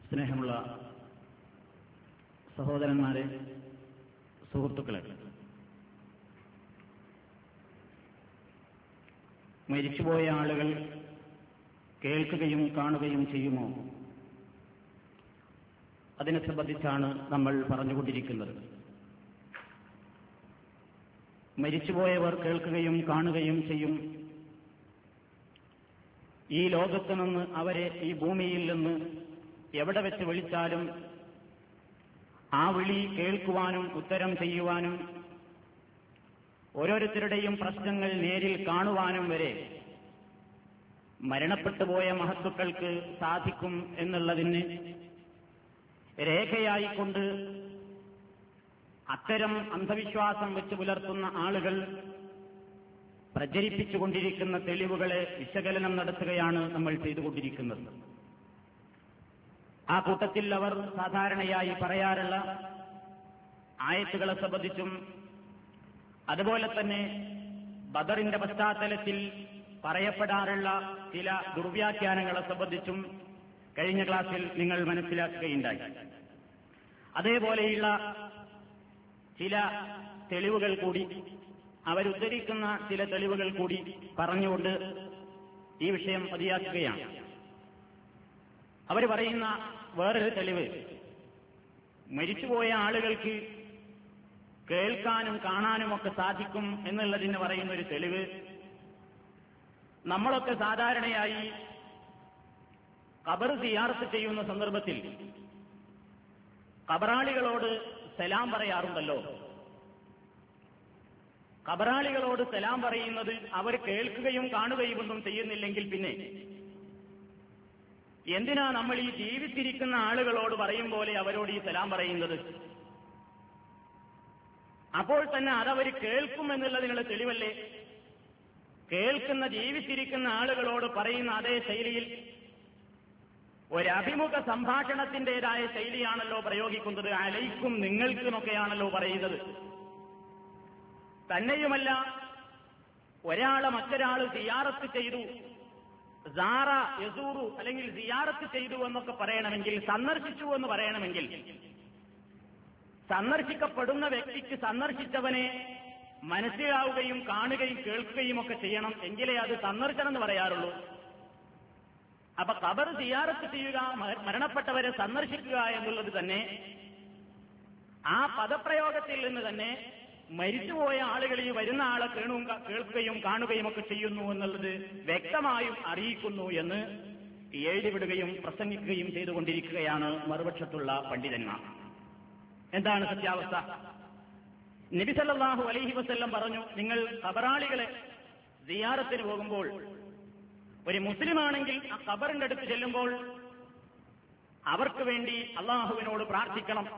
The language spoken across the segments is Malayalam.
സ്നേഹമുള്ള സഹോദരന്മാരെ, സുഹൃത്തുക്കളെ, മരിച്ചുപോയ ആളുകൾ കേൾക്കുകയും കാണുകയും ചെയ്യുമോ? അതിനെ സംബന്ധിച്ചാണ് നമ്മൾ പറഞ്ഞുകൊണ്ടിരിക്കുന്നത്. മരിച്ചുപോയവർ കേൾക്കുകയും കാണുകയും ചെയ്യും. ഈ ലോകത്ത് നിന്ന് അവരെ ഈ ഭൂമിയിൽ നിന്ന് എവിടെ വെച്ച് വിളിച്ചാലും ആ വിളി കേൾക്കുവാനും ഉത്തരം ചെയ്യുവാനും ഓരോരുത്തരുടെയും പ്രശ്നങ്ങൾ നേരിൽ കാണുവാനും വരെ മരണപ്പെട്ടുപോയ മഹത്തുക്കൾക്ക് സാധിക്കും എന്നുള്ളതിന് രേഖയായിക്കൊണ്ട് അത്തരം അന്ധവിശ്വാസം വെച്ച് പുലർത്തുന്ന ആളുകൾ പ്രചരിപ്പിച്ചുകൊണ്ടിരിക്കുന്ന തെളിവുകളെ വിശകലനം നടത്തുകയാണ് നമ്മൾ ചെയ്തുകൊണ്ടിരിക്കുന്നത്. ആ കൂട്ടത്തിൽ അവർ സാധാരണയായി പറയാറുള്ള ആയത്തുകളെ സംബന്ധിച്ചും അതുപോലെ തന്നെ ബദറിന്റെ പശ്ചാത്തലത്തിൽ പറയപ്പെടാറുള്ള ചില ദുർവ്യാഖ്യാനങ്ങളെ സംബന്ധിച്ചും കഴിഞ്ഞ ക്ലാസ്സിൽ നിങ്ങൾ മനസ്സിലാക്കുകയുണ്ടായി. അതേപോലെയുള്ള ചില തെളിവുകൾ കൂടി, അവരുദ്ധരിക്കുന്ന ചില തെളിവുകൾ കൂടി പറഞ്ഞുകൊണ്ട് ഈ വിഷയം മതിയാക്കുകയാണ്. അവർ പറയുന്ന വേറൊരു തെളിവ്, മരിച്ചുപോയ ആളുകൾക്ക് കേൾക്കാനും കാണാനുമൊക്കെ സാധിക്കും എന്നുള്ളതിന് പറയുന്ന ഒരു തെളിവ്, നമ്മളൊക്കെ സാധാരണയായി ഖബർ സിയാറത്ത് ചെയ്യുന്ന സന്ദർഭത്തിൽ ഖബറാളികളോട് സലാം പറയാറുണ്ടല്ലോ. ഖബറാളികളോട് സലാം പറയുന്നത് അവർ കേൾക്കുകയും കാണുകയും ഒന്നും ചെയ്യുന്നില്ലെങ്കിൽ പിന്നെ എന്തിനാ നമ്മൾ ഈ ജീവിച്ചിരിക്കുന്ന ആളുകളോട് പറയും പോലെ അവരോട് ഈ സലാം പറയുന്നത്? അപ്പോൾ തന്നെ അതവർ കേൾക്കും എന്നുള്ളതിനുള്ള തെളിവല്ലേ? കേൾക്കുന്ന ജീവിച്ചിരിക്കുന്ന ആളുകളോട് പറയുന്ന അതേ ശൈലിയിൽ ഒരഭിമുഖ സംഭാഷണത്തിന്റേതായ ശൈലിയാണല്ലോ പ്രയോഗിക്കുന്നത്. അലൈക്കും, നിങ്ങൾക്കുമൊക്കെയാണല്ലോ പറയുന്നത്. തന്നെയുമല്ല, ഒരാളെ മറ്റൊരാൾ സിയാറത്ത് ചെയ്തു, സാറ യസൂറു അല്ലെങ്കിൽ സിയാറത്ത് ചെയ്തു എന്നൊക്കെ പറയണമെങ്കിൽ, സന്ദർശിച്ചു എന്ന് പറയണമെങ്കിൽ, സന്ദർശിക്കപ്പെടുന്ന വ്യക്തിക്ക് സന്ദർശിച്ചവനെ മനസ്സിലാവുകയും കാണുകയും കേൾക്കുകയും ഒക്കെ ചെയ്യണം. എങ്കിലേ അത് സന്ദർശനം എന്ന് പറയാറുള്ളൂ. അപ്പൊ ഖബർ സിയാറത്ത് ചെയ്യുക, മരണപ്പെട്ടവരെ സന്ദർശിക്കുക എന്നുള്ളത് തന്നെ ആ പദപ്രയോഗത്തിൽ നിന്ന് തന്നെ മരിച്ചുപോയ ആളുകൾ ഈ വരുന്ന ആളെ കേൾക്കുകയും കാണുകയും ഒക്കെ ചെയ്യുന്നു എന്നുള്ളത് വ്യക്തമായും അറിയിക്കുന്നു എന്ന് എഴുതിവിടുകയും പ്രസംഗിക്കുകയും ചെയ്തുകൊണ്ടിരിക്കുകയാണ് മറുപക്ഷത്തുള്ള പണ്ഡിതന്മാർ. എന്താണ് സത്യാവസ്ഥ? നബി സല്ലല്ലാഹു അലൈഹി വസല്ലം പറഞ്ഞു, നിങ്ങൾ ഖബറാളികളെ സിയാറത്തിന് പോകുമ്പോൾ ഒരു മുസ്ലിമാണെങ്കിൽ ആ ഖബറിന്റെ അടുത്ത് ചെല്ലുമ്പോൾ അവർക്ക് വേണ്ടി അള്ളാഹുവിനോട് പ്രാർത്ഥിക്കണം.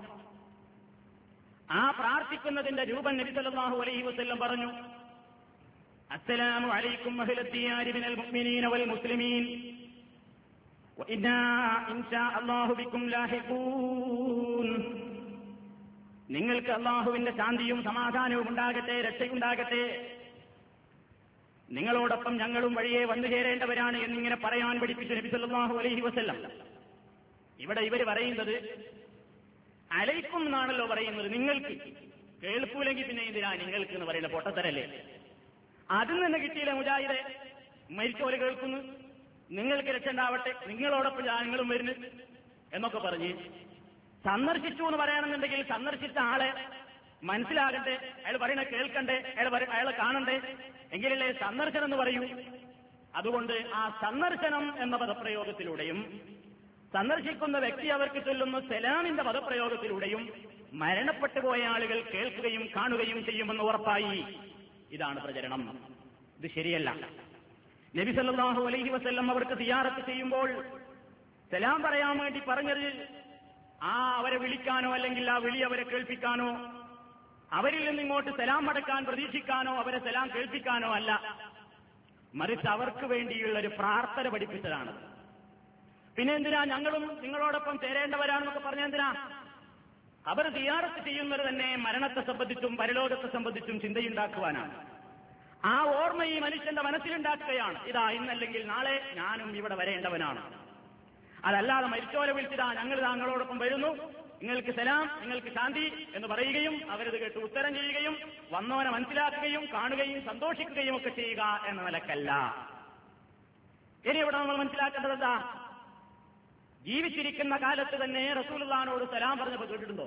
ആ പ്രാർത്ഥിക്കുന്നതിന്റെ രൂപം നബി സല്ലല്ലാഹു അലൈഹി വസല്ലം പറഞ്ഞു, അസ്സലാമു അലൈക്കും അഹ്ലദ്ദിയാരി മിനൽ മുഅ്മിനീന വൽ മുസ്ലിമീൻ വഇന്നാ ഇൻഷാ അല്ലാഹു ബിക്കും ലാഹിഖൂൻ. നിങ്ങൾക്ക് അള്ളാഹുവിന്റെ ശാന്തിയും സമാധാനവും ഉണ്ടാകട്ടെ, രക്ഷയുണ്ടാകട്ടെ, നിങ്ങളോടൊപ്പം ഞങ്ങളും വഴിയെ വന്നു ചേരേണ്ടവരാണ് എന്നിങ്ങനെ പറയാൻ പഠിപ്പിച്ചു നബി സല്ലല്ലാഹു അലൈഹി വസല്ലം. ഇവിടെ ഇവർ പറയുന്നത് അലൈക്കും എന്നാണല്ലോ പറയുന്നത്. നിങ്ങൾക്ക് കേൾക്കൂലെങ്കിൽ പിന്നെ എന്തിനാ നിങ്ങൾക്ക് എന്ന് പറയുന്ന പൊട്ടത്തരല്ലേ? അതിൽ നിന്ന് കിട്ടിയില്ല മുജാഹിദെ, മരിച്ചോല് കേൾക്കുന്നു, നിങ്ങൾക്ക് രക്ഷണ്ടാവട്ടെ, നിങ്ങളോടൊപ്പം ഞങ്ങളും വരുന്നു എന്നൊക്കെ പറഞ്ഞ് സന്ദർശിച്ചു എന്ന് പറയണമെന്നുണ്ടെങ്കിൽ സന്ദർശിച്ച ആളെ മനസ്സിലാകണ്ടേ, അയാൾ പറയണ കേൾക്കണ്ടേ, അയാളെ കാണണ്ടേ, എങ്കിലല്ലേ സന്ദർശനം എന്ന് പറയൂ. അതുകൊണ്ട് ആ സന്ദർശനം എന്ന പദപ്രയോഗത്തിലൂടെയും സന്ദർശിക്കുന്ന വ്യക്തി അവർക്ക് ചൊല്ലുന്ന സലാമിന്റെ പദപ്രയോഗത്തിലൂടെയും മരണപ്പെട്ടു പോയ ആളുകൾ കേൾക്കുകയും കാണുകയും ചെയ്യുമെന്ന് ഉറപ്പായി. ഇതാണ് പ്രചരണം. ഇത് ശരിയല്ല. നബി സല്ലല്ലാഹു അലൈഹി വസല്ലം അവർക്ക് സിയാറത്ത് ചെയ്യുമ്പോൾ സലാം പറയാൻ വേണ്ടി പറഞ്ഞത് അവരെ വിളിക്കാനോ അല്ലെങ്കിൽ ആ വിളി അവരെ കേൾപ്പിക്കാനോ, അവരിൽ നിന്ന് ഇങ്ങോട്ട് സലാം മടക്കാൻ പ്രതീക്ഷിക്കാനോ അവരെ സലാം കേൾപ്പിക്കാനോ അല്ല, മറിച്ച് അവർക്ക് വേണ്ടിയുള്ള ഒരു പ്രാർത്ഥന പഠിപ്പിച്ചതാണ്. പിന്നെ എന്തിനാ ഞങ്ങളും നിങ്ങളോടൊപ്പം ചേരേണ്ടവരാണെന്നൊക്കെ പറഞ്ഞെന്തിനാ? അവർ സിയാറത്ത് ചെയ്യുന്നത് തന്നെ മരണത്തെ സംബന്ധിച്ചും പരലോകത്തെ സംബന്ധിച്ചും ചിന്തയുണ്ടാക്കുവാനാണ്. ആ ഓർമ്മ ഈ മനുഷ്യന്റെ മനസ്സിലുണ്ടാക്കുകയാണ്. ഇതാ ഇന്നല്ലെങ്കിൽ നാളെ ഞാനും ഇവിടെ വരേണ്ടവനാണ്. അതല്ലാതെ മരിച്ചോലെ വിളിച്ചിട്ടാ ഞങ്ങൾ താങ്കളോടൊപ്പം വരുന്നു, നിങ്ങൾക്ക് സലാം, നിങ്ങൾക്ക് ശാന്തി എന്ന് പറയുകയും അവരത് കേട്ട് ഉത്തരം ചെയ്യുകയും വന്നവനെ മനസ്സിലാക്കുകയും കാണുകയും സന്തോഷിക്കുകയും ഒക്കെ ചെയ്യുക എന്ന നിലക്കല്ല. ഇനി ഇവിടെ നമ്മൾ മനസ്സിലാക്കേണ്ടത് എന്താ? ജീവിച്ചിരിക്കുന്ന കാലത്ത് തന്നെ റസൂലുള്ളാഹിനോട് സലാം പറഞ്ഞപ്പോൾ കേട്ടിട്ടുണ്ടോ?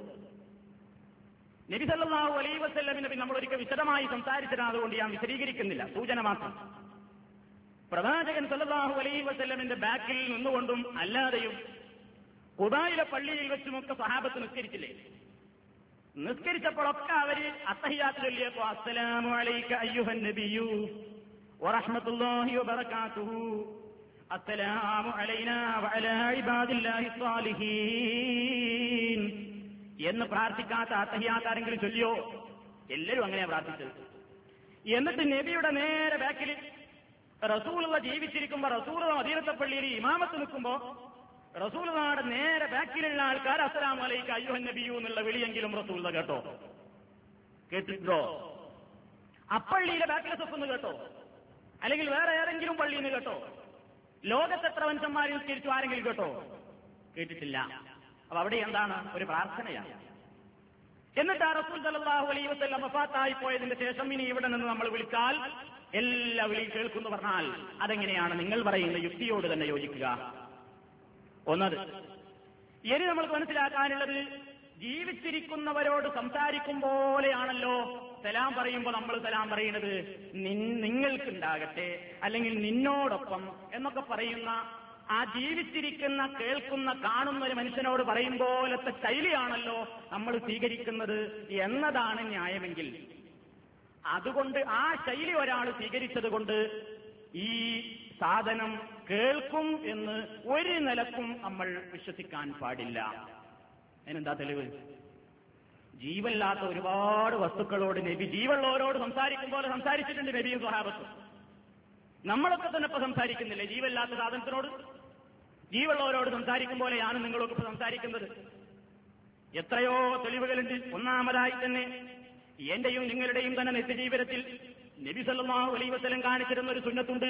നബി സല്ലല്ലാഹു അലൈഹി വസല്ലമിനെ നമ്മൾ ഒരിക്കൽ വിശദമായി സംസാരിച്ചതാണ്, അതുകൊണ്ട് ഞാൻ വിശദീകരിക്കുന്നില്ല, സൂചന മാത്രം. പ്രവാചകൻ സല്ലല്ലാഹു അലൈഹി വസല്ലമിന്റെ ബാക്കിൽ നിന്നുകൊണ്ടും അല്ലാതെയും ഖുബായിലെ പള്ളിയിൽ വെച്ചുമൊക്കെ സ്വഹാബത്ത് നിസ്കരിച്ചില്ലേ? നിസ്കരിച്ചപ്പോഴൊക്കെ അവര് അത്തഹിയ്യാത്ത് ചൊല്ലിയപ്പോ അസ്സലാമു അലൈക അയ്യുഹൻ നബിയ്യു വറഹ്മത്തുള്ളാഹി വബറകാതുഹു അസ്സലാമു അലൈനാ വഅലാ ഇബാദില്ലാഹി സ്വാലിഹീൻ എന്ന് പ്രാർത്ഥിക്കാത്ത അത്തഹിയ്യാത്ത് ആരെങ്കിലും ചൊല്ലിയോ? എല്ലാവരും അങ്ങനെയാ പ്രാർത്ഥിച്ചത്. എന്നിട്ട് നബിയുടെ നേരെ ബാക്കിൽ റസൂലുള്ള ജീവിച്ചിരിക്കുമ്പോ റസൂലുള്ള മദീനത്തെ പള്ളിയിൽ ഇമാമത്ത് നിൽക്കുമ്പോ റസൂലുള്ളാഹിയുടെ നേരെ ബാക്കിലുള്ള ആൾക്കാർ അസ്സലാമു അലൈക അയ്യുഹൻ നബിയ്യു എന്നുള്ള വിളിയെങ്കിലും റസൂലുള്ള കേട്ടോ? കേട്ടിട്ടുണ്ടോ? അപ്പള്ളിയിലെ ബാക്കിലെ സ്വപ്നം കേട്ടോ? അല്ലെങ്കിൽ വേറെ ഏതെങ്കിലും പള്ളിയിൽ നിന്ന് കേട്ടോ? ലോകത്ത് എത്ര മനുഷ്യന്മാർ നിസ്കരിച്ചു ആരെങ്കിലും കേട്ടോ? കേട്ടിട്ടില്ല. അപ്പൊ അവിടെ എന്താണ്? ഒരു പ്രാർത്ഥനയാണ്. എന്നിട്ട് ആ റസൂൽ സല്ലല്ലാഹു അലൈഹി വസല്ലം വഫാത്തായി പോയതിന്റെ ശേഷം ഇനി ഇവിടെ നിന്ന് നമ്മൾ വിളിച്ചാൽ എല്ലാ വിളിയും കേൾക്കുന്നു പറഞ്ഞാൽ അതെങ്ങനെയാണ്? നിങ്ങൾ പറയുന്ന യുക്തിയോട് തന്നെ യോജിക്കുക. ഒന്നത്. ഇനി നമ്മൾക്ക് മനസ്സിലാക്കാനുള്ളത്, ജീവിച്ചിരിക്കുന്നവരോട് സംസാരിക്കും പോലെയാണല്ലോ സലാം പറയുമ്പോൾ നമ്മൾ സലാം പറയുന്നത്. നിങ്ങൾക്കുണ്ടാകട്ടെ, അല്ലെങ്കിൽ നിന്നോടൊപ്പം എന്നൊക്കെ പറയുന്ന ആ ജീവിച്ചിരിക്കുന്ന, കേൾക്കുന്ന, കാണുന്ന ഒരു മനുഷ്യനോട് പറയും പോലത്തെ ശൈലിയാണല്ലോ നമ്മൾ സ്വീകരിക്കുന്നത് എന്നതാണ് ന്യായമെങ്കിൽ, അതുകൊണ്ട് ആ ശൈലി ഒരാൾ സ്വീകരിച്ചത് കൊണ്ട് ഈ സാധനം കേൾക്കും എന്ന് ഒരു നിലക്കും നമ്മൾ വിശ്വസിക്കാൻ പാടില്ല. അതിനെന്താ തെളിവ്? ജീവല്ലാത്ത ഒരുപാട് വസ്തുക്കളോട് നബി ജീവനുള്ളവരോട് സംസാരിക്കും പോലെ സംസാരിച്ചിട്ടുണ്ട് നബിയും സ്വഹാബത്തും. നമ്മളൊക്കെ തന്നെ ഇപ്പൊ സംസാരിക്കുന്നില്ലേ ജീവല്ലാത്ത സാധനത്തിനോട്? ജീവനുള്ളവരോട് സംസാരിക്കും പോലെയാണ് നിങ്ങളൊക്കെ ഇപ്പൊ സംസാരിക്കുന്നത്. എത്രയോ തെളിവുകളുണ്ട്. ഒന്നാമതായി തന്നെ എന്റെയും നിങ്ങളുടെയും തന്നെ നിത്യജീവിതത്തിൽ നബി സല്ലല്ലാഹു അലൈഹി വസല്ലം കാണിച്ചിരുന്ന ഒരു സുന്നത്തുണ്ട്.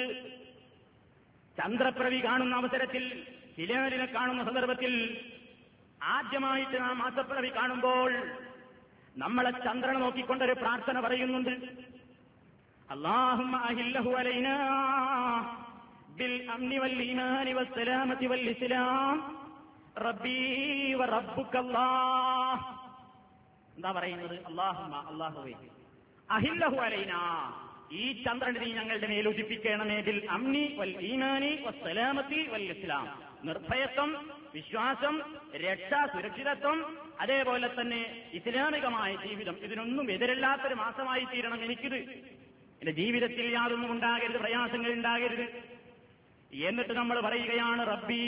ചന്ദ്രപ്രവി കാണുന്ന അവസരത്തിൽ, ഹിലാലിനെ കാണുന്ന സന്ദർഭത്തിൽ, ആദ്യമായിട്ട് നാം മാസപ്പിറവി കാണുമ്പോൾ നമ്മളെ ചന്ദ്രനെ നോക്കിക്കൊണ്ടൊരു പ്രാർത്ഥന പറയുന്നുണ്ട്. അല്ലാഹുമ്മ അഹില്ലഹു അലൈനാ ബിൽ അംനി വൽ ഈമാനി വസ്സലാമതി വൽ ഇസ്ലാം റബ്ബീ വ റബ്ബുക്കല്ലാഹ്. എന്താ പറയുന്നത്? അല്ലാഹുമ്മ, അല്ലാഹുവേ, അഹില്ലഹു അലൈനാ, ഈ ചന്ദ്രനെ നീ ഞങ്ങളുടെ മേൽ ഉദിപ്പിക്കണമേ, ബിൽ അംനി വൽ ഈമാനി വസ്സലാമതി വൽ ഇസ്ലാം, നിർഭയത്വം, വിശ്വാസം, രക്ഷ, സുരക്ഷിതത്വം, അതേപോലെ തന്നെ ഇസ്ലാമികമായ ജീവിതം, ഇതിനൊന്നും എതിരല്ലാത്തൊരു മാസമായി തീരണം എനിക്കിത്. എന്റെ ജീവിതത്തിൽ യാതൊന്നും ഉണ്ടാകരുത്, പ്രയാസങ്ങൾ ഉണ്ടാകരുത്. എന്നിട്ട് നമ്മൾ പറയുകയാണ് റബ്ബീ,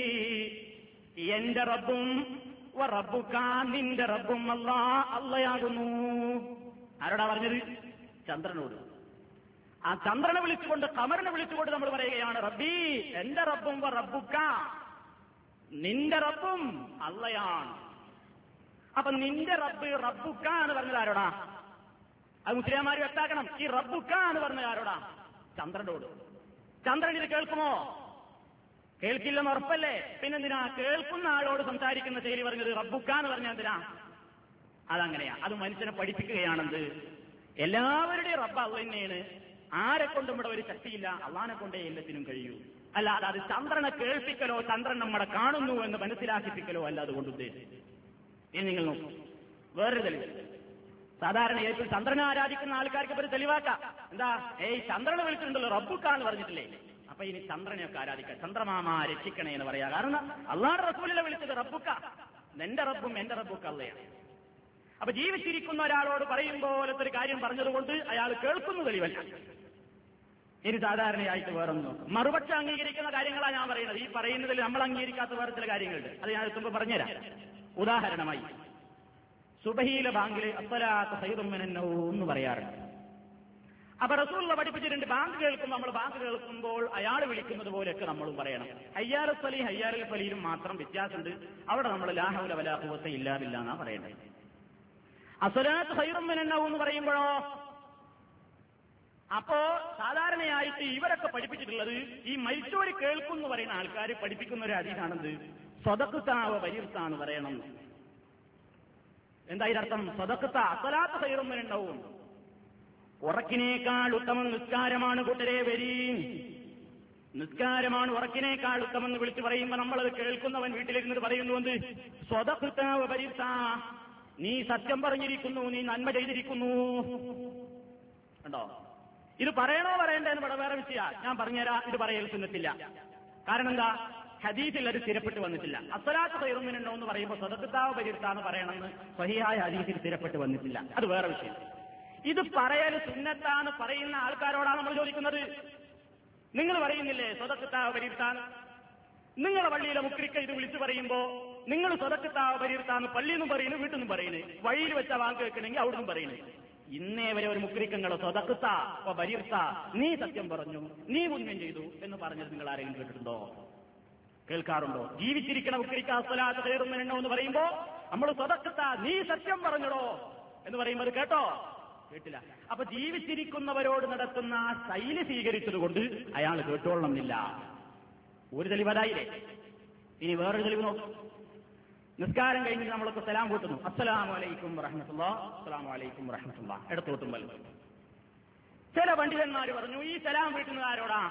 എന്റെ റബ്ബും റബ്ബുക, നിന്റെ റബ്ബും അള്ളയാകുന്നു. ആരോടാ പറഞ്ഞത്? ചന്ദ്രനോട്. ആ ചന്ദ്രനെ വിളിച്ചുകൊണ്ട്, ഖമറിനെ വിളിച്ചുകൊണ്ട് നമ്മൾ പറയുകയാണ് റബ്ബീ, എന്റെ റബ്ബും റബ്ബുക, നിന്റെ റബ്ബും അള്ളയാണ്. അപ്പൊ നിന്റെ റബ്ബ് റബ്ബുക എന്ന് പറഞ്ഞത് ആരോടാ? അത് മുസ്ലിംമാർ വ്യക്താക്കണം. ഈ റബ്ബുക എന്ന് പറഞ്ഞത് ആരോടാ? ചന്ദ്രനോട്. ചന്ദ്രൻ ഇത് കേൾക്കുമോ? കേൾക്കില്ലെന്ന് ഉറപ്പല്ലേ? പിന്നെന്തിനാ കേൾക്കുന്ന ആളോട് സംസാരിക്കുന്ന ശൈലി പറഞ്ഞത്? റബ്ബുക എന്ന് പറഞ്ഞാൽ എന്തിനാ? അതങ്ങനെയാ. അത് മനുഷ്യനെ പഠിപ്പിക്കുകയാണെന്ത്? എല്ലാവരുടെയും റബ്ബ് അള്ളാഹ് തന്നെയാണ്. ആരെ കൊണ്ടും ഇവിടെ ഒരു ശക്തിയില്ല, അള്ളാഹിനെ കൊണ്ടേ എല്ലാത്തിനും കഴിയൂ. അല്ലാതെ അത് ചന്ദ്രനെ കേൾപ്പിക്കലോ ചന്ദ്രൻ നമ്മളെ കാണുന്നു എന്ന് മനസ്സിലാക്കിപ്പിക്കലോ അല്ല അതുകൊണ്ട് ഉദ്ദേശിച്ചത്. ഇനി നിങ്ങൾ നോക്കൂ, വേറൊരു തെളിവ്. സാധാരണ ഏറ്റവും ചന്ദ്രനെ ആരാധിക്കുന്ന ആൾക്കാർക്ക് ഒരു തെളിവാക്കാം. എന്താ? ചന്ദ്രനെ വിളിച്ചിട്ടുണ്ടല്ലോ, റബ്ബുക എന്ന് പറഞ്ഞിട്ടില്ലേ? അപ്പൊ ഇനി ചന്ദ്രനെയൊക്കെ ആരാധിക്കാം, ചന്ദ്രമാമ രക്ഷിക്കണേ എന്ന് പറയാ. കാരണം അള്ളാഹുവിന്റെ റസൂലിനെ വിളിച്ചത് റബ്ബുക, നിന്റെ റബ്ബും എന്റെ റബ്ബുക അള്ളയാണ്. അപ്പൊ ജീവിച്ചിരിക്കുന്ന ഒരാളോട് പറയും പോലത്തെ ഒരു കാര്യം പറഞ്ഞതുകൊണ്ട് അയാൾ കേൾക്കുന്ന തെളിവല്ല. ഇനി സാധാരണയായിട്ട് വേറൊന്നും നോക്കും. മറുപക്ഷം അംഗീകരിക്കുന്ന കാര്യങ്ങളാണ് ഞാൻ പറയുന്നത്. ഈ പറയുന്നതിൽ നമ്മൾ അംഗീകരിക്കാത്ത വേറെ ചില കാര്യങ്ങളുണ്ട്. അത് ഞാൻ എത്തുമ്പോൾ പറഞ്ഞുതരാം. ഉദാഹരണമായി സുബഹിയിലെ ബാങ്കില് അസ്സലാത്തു ഖൈറും മിനൻ നൗം എന്ന് പറയാറുണ്ട്. അപ്പൊ റസൂലുള്ള പഠിപ്പിച്ചിട്ടുണ്ട്, ബാങ്ക് കേൾക്കുമ്പോൾ, നമ്മൾ ബാങ്ക് കേൾക്കുമ്പോൾ അയാൾ വിളിക്കുന്നത് പോലെയൊക്കെ നമ്മളും പറയണം. ഹയ്യാലുൽ ഫലീ, ഹയ്യാലുൽ ഫലീലും മാത്രം വ്യത്യാസമുണ്ട്. അവിടെ നമ്മൾ ലാ ഹൗല വലാ ഖുവത ഇല്ലാ ബില്ലാഹ് എന്നാ പറയേണ്ടത്. അസ്സലാത്തു ഖൈറും മിനൻ നൗം എന്ന് പറയുമ്പോഴോ അപ്പോ സാധാരണയായിട്ട് ഇവരൊക്കെ പഠിപ്പിച്ചിട്ടുള്ളത് ഈ മരിച്ചോര് കേൾക്കുന്നു പറയുന്ന ആൾക്കാർ പഠിപ്പിക്കുന്ന ഒരു ഹദീസാണെന്ത് സ്വതക്കുത്താവ പരിർത്താന്ന് പറയണം. എന്താ ഇതിനർത്ഥം? സ്വതക്കുത്ത അസലാത്ത സൈറൊന്നുണ്ടാവും. ഉറക്കിനേക്കാൾ ഉത്തമം നിസ്കാരമാണ് കൂട്ടരെ വരീ. നിസ്കാരമാണ് ഉറക്കിനേക്കാൾ ഉത്തമം എന്ന് വിളിച്ചു പറയുമ്പോൾ നമ്മളത് കേൾക്കുന്നവൻ വീട്ടിലിരുന്നിട്ട് പറയുന്നു എന്ത്? സ്വതക്കുത്താവ പരിർത്ത, നീ സത്യം പറഞ്ഞിരിക്കുന്നു, നീ നന്മ ചെയ്തിരിക്കുന്നു. കണ്ടോ? ഇത് പറയണോ പറയണ്ടെന്ന് ഇവിടെ വേറെ വിഷയ. ഞാൻ പറഞ്ഞുതരാം, ഇത് പറയൽ സുന്നത്തില്ല. കാരണം എന്താ? ഹദീസിൽ അത് സ്ഥിരപ്പെട്ട് വന്നിട്ടില്ല. അസ്സലാത്ത് ഖൈറുമിനുണ്ടോ എന്ന് പറയുമ്പോൾ സ്വതക്കുത്താവ് പരിർത്താന്ന് പറയണമെന്ന് സ്വഹീഹായ ഹദീസിൽ സ്ഥിരപ്പെട്ട് വന്നിട്ടില്ല. അത് വേറെ വിഷയം. ഇത് പറയൽ സുന്നത്താന്ന് പറയുന്ന ആൾക്കാരോടാണ് നമ്മൾ ചോദിക്കുന്നത്. നിങ്ങൾ പറയുന്നില്ലേ സ്വതക്കുത്താവ് പരിർത്താൻ? നിങ്ങളെ പള്ളിയിലെ മുക്രിക്ക ഇത് വിളിച്ചു പറയുമ്പോ നിങ്ങൾ സ്വതക്കുത്താവ് പരിർത്താന്ന് പള്ളിയിൽ നിന്നും പറയുന്നു, വീട്ടിൽ നിന്നും പറയുന്നു, വഴിയിൽ വെച്ച വാക്ക് വെക്കണമെങ്കിൽ അവിടെ നിന്നും പറയുന്നു. ഇന്നേ വരെ ഒരു മുക്രിക്കങ്ങളോ സ്വതക്കുത്ത പരിർത്ത, നീ സത്യം പറഞ്ഞു, നീ പുണ്യം ചെയ്തു എന്ന് പറഞ്ഞത് നിങ്ങൾ ആരെങ്കിലും കേട്ടിട്ടുണ്ടോ? കേൾക്കാറുണ്ടോ? ജീവിച്ചിരിക്കണ മുക്രിക്ക അസ്സലാത്ത് ഖൈറുമിനുണ്ടോ എന്ന് പറയുമ്പോ നമ്മൾ സ്വതക്കുത്ത, നീ സത്യം പറഞ്ഞടോ എന്ന് പറയുമ്പോൾ അത് കേട്ടോ? കേട്ടില്ല. അപ്പൊ ജീവിച്ചിരിക്കുന്നവരോട് നടത്തുന്ന ആ ശൈലി സ്വീകരിച്ചതുകൊണ്ട് അയാൾ കേട്ടോളണമെന്നില്ല. ഒരു തെളിവതായില്ലേ? ഇനി വേറൊരു തെളിവ് നോക്കും. നിസ്കാരം കഴിഞ്ഞ് നമ്മളൊക്കെ സലാം കൂട്ടുന്നു, അസ്സലാമു അലൈക്കും വറഹ്മത്തുള്ളാഹി, അസ്സലാമു അലൈക്കും വറഹ്മത്തുള്ളാഹി, ഇടത്തോട്ടും വലത്തോട്ടും. ചില പണ്ഡിതന്മാർ പറഞ്ഞു, ഈ സലാം വീട്ടുന്നത് ആരോടാ?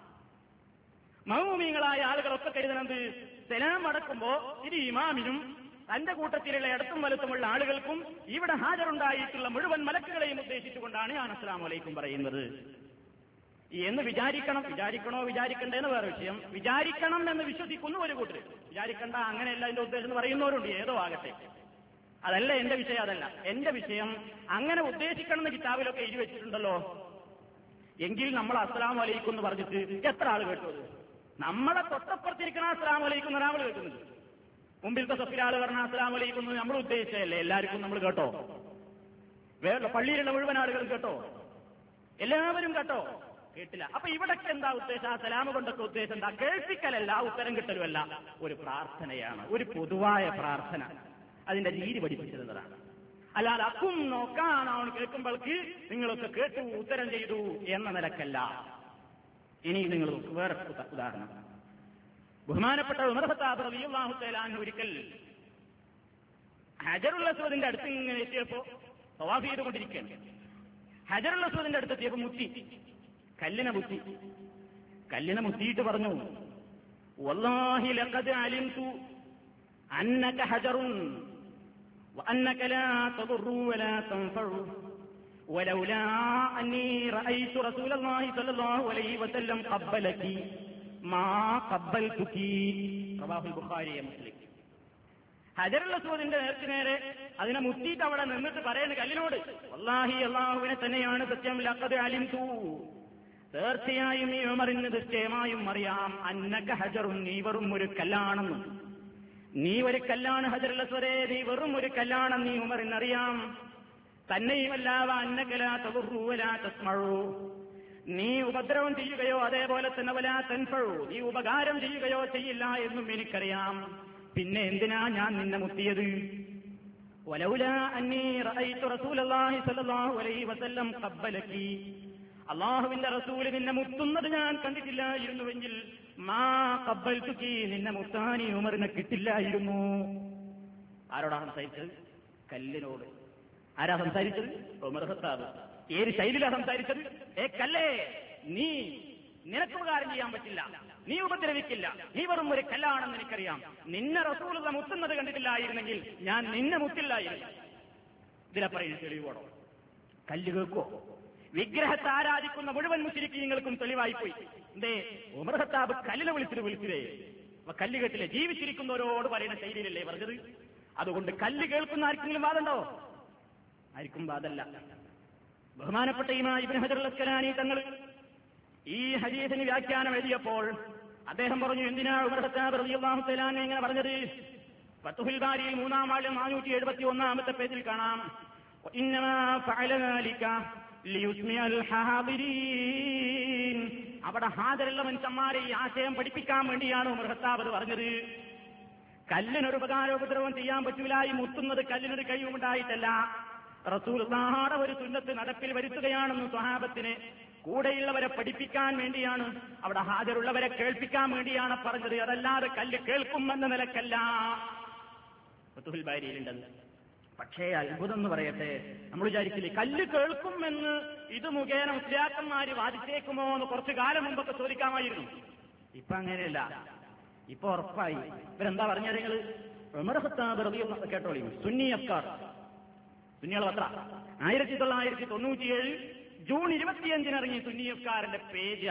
മഅ്മൂമീങ്ങളായ ആളുകളൊക്കെ കരുതുന്നത് സലാം അടക്കുമ്പോ ഇത് ഇമാമിനും തന്റെ കൂട്ടത്തിലുള്ള ഇടത്തും വലത്തുമുള്ള ആളുകൾക്കും ഇവിടെ ഹാജരുണ്ടായിട്ടുള്ള മുഴുവൻ മലക്കുകളെയും ഉദ്ദേശിച്ചുകൊണ്ടാണ് ഞാൻ അസ്സലാമു അലൈക്കും പറയുന്നത് എന്ന് വിചാരിക്കണോ വിചാരിക്കണ്ടേന്ന് വേറെ വിഷയം. വിചാരിക്കണം എന്ന് വിശ്വസിക്കുന്നു ഒരു കൂട്ടർ, വിചാരിക്കണ്ട അങ്ങനെയല്ല എന്റെ ഉദ്ദേശം എന്ന് പറയുന്നവരുണ്ട്. ഏതോ ആകട്ടെ, അതല്ല എന്റെ വിഷയം. അതല്ല എന്റെ വിഷയം. അങ്ങനെ ഉദ്ദേശിക്കണം എന്ന് കിതാബിലൊക്കെ എഴുതി വെച്ചിട്ടുണ്ടല്ലോ. എങ്കിൽ നമ്മൾ അസ്സലാമു അലൈക്കും എന്ന് പറഞ്ഞിട്ട് എത്ര ആൾ കേട്ടു? നമ്മളെ തൊട്ടപ്പുറത്തിരിക്കണ അസ്സലാമു അലൈക്കും എന്ന് ഒരാൾ കേൾക്കുന്നുണ്ട്. മുമ്പിലത്തെ സഫിലാൾ പറഞ്ഞ അസ്സലാമു അലൈക്കും എന്ന് നമ്മൾ ഉദ്ദേശിച്ചതല്ലേ? എല്ലാവർക്കും നമ്മൾ കേട്ടോ? പള്ളിയിലുള്ള മുഴുവൻ ആളുകളും കേട്ടോ? എല്ലാവരും കേട്ടോ? കേട്ടില്ല. അപ്പൊ ഇവിടൊക്കെ എന്താ ഉദ്ദേശം? ആ സലാമ കൊണ്ടൊക്കെ ഉദ്ദേശം എന്താ? കേൾപ്പിക്കലല്ല, ഉത്തരം കിട്ടലുമല്ല, ഒരു പ്രാർത്ഥനയാണ്, ഒരു പൊതുവായ പ്രാർത്ഥന. അതിന്റെ രീതി പഠിപ്പിച്ചിരുന്നതാണ്. അല്ലാതെ അക്കും നോക്കാനാണ് കേൾക്കുമ്പോൾക്ക് നിങ്ങളൊക്കെ കേട്ടു ഉത്തരം ചെയ്തു എന്ന നിലക്കല്ല. ഇനി നിങ്ങൾ വേറെ ഉദാഹരണം. ബഹുമാനപ്പെട്ട ഉമർ ഖത്താബ് റളിയല്ലാഹു തആല അൻഹു ഒരിക്കൽ ഹജറുൽ അസ്വദിന്റെ അടുത്ത് ഇങ്ങനെ എത്തിയപ്പോ തവാഫ് ചെയ്തുകൊണ്ടിരിക്കുകയാണ്. ഹജറുൽ അസ്വദിന്റെ അടുത്തെത്തിയപ്പോ മുത്തി, കല്ലിനെ മുത്തിയിട്ട് പറഞ്ഞു, വല്ലാഹി ലഖദ് അലിംതു അന്നക ഹജറുൻ വഅന്നക ലാ തദുറു വലാ തൻഫഉ വലൗലാ അന്നി റഅയ്തു റസൂലല്ലാഹി സ്വല്ലല്ലാഹു അലൈഹി വസല്ലം ഖബ്ബലകി മാ ഖബ്ബൽതുകി. റവാഹുൽ ബുഖാരി മുസ്ലിം. ഹജറുൽ അസ്വദിന്റെ നേരെ അതിനെ മുത്തിയിട്ട് അവിടെ നിന്നിട്ട് പറയുന്ന കല്ലിനോട്, വല്ലാഹി അല്ലാഹുവിനെ തന്നെയാണ് സത്യം, ലഖദ് അലിംതു, തീർച്ചയായും ഈ ഉമറിന് നിശ്ചയമായും അറിയാം, അന്നക ഹജറുൻ, നീ വെറും ഒരു കല്ലാണെന്ന്. നീ ഒരു കല്ലാണ് ഹജറുൽ അസ്വദേ, നീ വെറും ഒരു കല്ലാണെന്ന് നീ ഉമറിനറിയാം. തന്നെയുമല്ല അന്നക ലാ തദുറു വലാ തസ്മഉ, നീ ഉപദ്രവം ചെയ്യുകയോ അതേപോലെ തന്നെ വലാ തൻഫഉ, നീ ഉപകാരം ചെയ്യുകയോ ചെയ്യില്ല എന്നും എനിക്കറിയാം. പിന്നെ എന്തിനാ ഞാൻ നിന്നെ മുത്തിയത്? വലൗലാ അന്നീ റഅയ്തു റസൂലല്ലാഹി സ്വല്ലല്ലാഹു അലൈഹി വസല്ലം ഖബ്ബലകി, അല്ലാഹുവിന്റെ റസൂൽ നിന്നെ മുത്തുന്നത് ഞാൻ കണ്ടിട്ടില്ലായിരുന്നുവെങ്കിൽ മാ ഖബ്ബൽതുകി, നിന്നെ മുത്താൻ ഈ ഉമറിനെ കിട്ടില്ലായിരുന്നു. ആരോടാ സംസാരിച്ചത്? കല്ലിനോട്. ആരാ സംസാരിച്ചത്? Umar Khattab. ഏത് ശൈലിയിലാ സംസാരിച്ചത്? കല്ലേ, നീ നിനക്ക് ഉപകാരം ചെയ്യാൻ പറ്റില്ല, നീ ഉപദ്രവിക്കില്ല, നീ വെറും ഒരു കല്ലാണെന്ന് എനിക്കറിയാം. നിന്നെ റസൂലുള്ള മുത്തുന്നത് കണ്ടിട്ടില്ലായിരുന്നെങ്കിൽ ഞാൻ നിന്നെ മുത്തില്ലായിരുന്നു. ഇതിലെ പറയുന്ന തെളിവോടോ? കല്ല് കേൾക്കോ? വിഗ്രഹത്തെ ആരാധിക്കുന്ന മുഴുവൻ മുശ്രിക്കീങ്ങൾക്കും തെളിവായിപ്പോയി. എന്തേ? ഉമർ ഖത്താബ് കല്ലിനെ വിളിച്ചില്ലേ? കല്ല് കേട്ടില്ലേ? ജീവിച്ചിരിക്കുന്നവരോട് പറയുന്ന ശൈലിയിലല്ലേ പറഞ്ഞത്? അതുകൊണ്ട് കല്ല് കേൾക്കുന്ന ആർക്കെങ്കിലും വാദമുണ്ടോ? ആർക്കും വാദമല്ല. ബഹുമാനപ്പെട്ട ഇമാം ഇബ്നു ഹജറുൽ അസ്ഖലാനി തങ്ങൾ ഈ ഹദീസിന് വ്യാഖ്യാനം എഴുതിയപ്പോൾ അദ്ദേഹം പറഞ്ഞു, എന്തിനാ ഉമർ ഖത്താബ് റളിയല്ലാഹു തആല അൻഹു ഇങ്ങനെ പറഞ്ഞത്? ഫത്ഹുൽ ബാരിയിൽ 3-ാം വാള്യം 471-ാമത്തെ പേജിൽ കാണാം, ഇന്നമാ ഫഅല ദാലിക ലിയുസ്മിഅൽ ഹാദിരീൻ, അവിടെ ഹാജരുള്ള മനുഷ്യന്മാരെ ഈ ആശയം പഠിപ്പിക്കാൻ വേണ്ടിയാണ് ഉമർ ഖത്താബ് അത് പറഞ്ഞത്. കല്ലിനൊരു ഉപകാരോപദ്രവം ചെയ്യാൻ പറ്റൂല. ഈ മുത്തുന്നത് കല്ലിനൊരു കഴിവുണ്ടായിട്ടല്ല, റസൂലുള്ളാഹിയുടെ ഒരു സുന്നത്ത് നടപ്പിൽ വരുത്തുകയാണെന്ന് സ്വഹാബത്തിന് കൂടെയുള്ളവരെ പഠിപ്പിക്കാൻ വേണ്ടിയാണ്, അവിടെ ഹാജരുള്ളവരെ കേൾപ്പിക്കാൻ വേണ്ടിയാണ് പറഞ്ഞത്. അതല്ലാതെ കല്ല് കേൾക്കുമെന്ന നിലക്കല്ല. ഫതുഹുൽ ബാരിയിലുണ്ടെന്ന്. പക്ഷേ അത്ഭുതം എന്ന് പറയട്ടെ, നമ്മൾ വിചാരിച്ചില്ലേ കല്ല് കേൾക്കുമെന്ന് ഇത് മുഖേന മുസ്ലിയാക്കന്മാര് വാദിച്ചേക്കുമോ എന്ന് കുറച്ചു കാലം മുമ്പൊക്കെ ചോദിക്കാമായിരുന്നു. ഇപ്പൊ അങ്ങനെയല്ല, ഇപ്പൊ ഉറപ്പായി. ഇവരെന്താ പറഞ്ഞ നിങ്ങള്? ഉമർ ഖത്താബ് റളിയല്ലാഹു കേട്ടോളി, സുന്നി അഫ്കാർ, സുന്നികളെ പത്ര 1997 ജൂൺ 25 ഇറങ്ങി സുന്നി അഫ്കാറിന്റെ പേജ്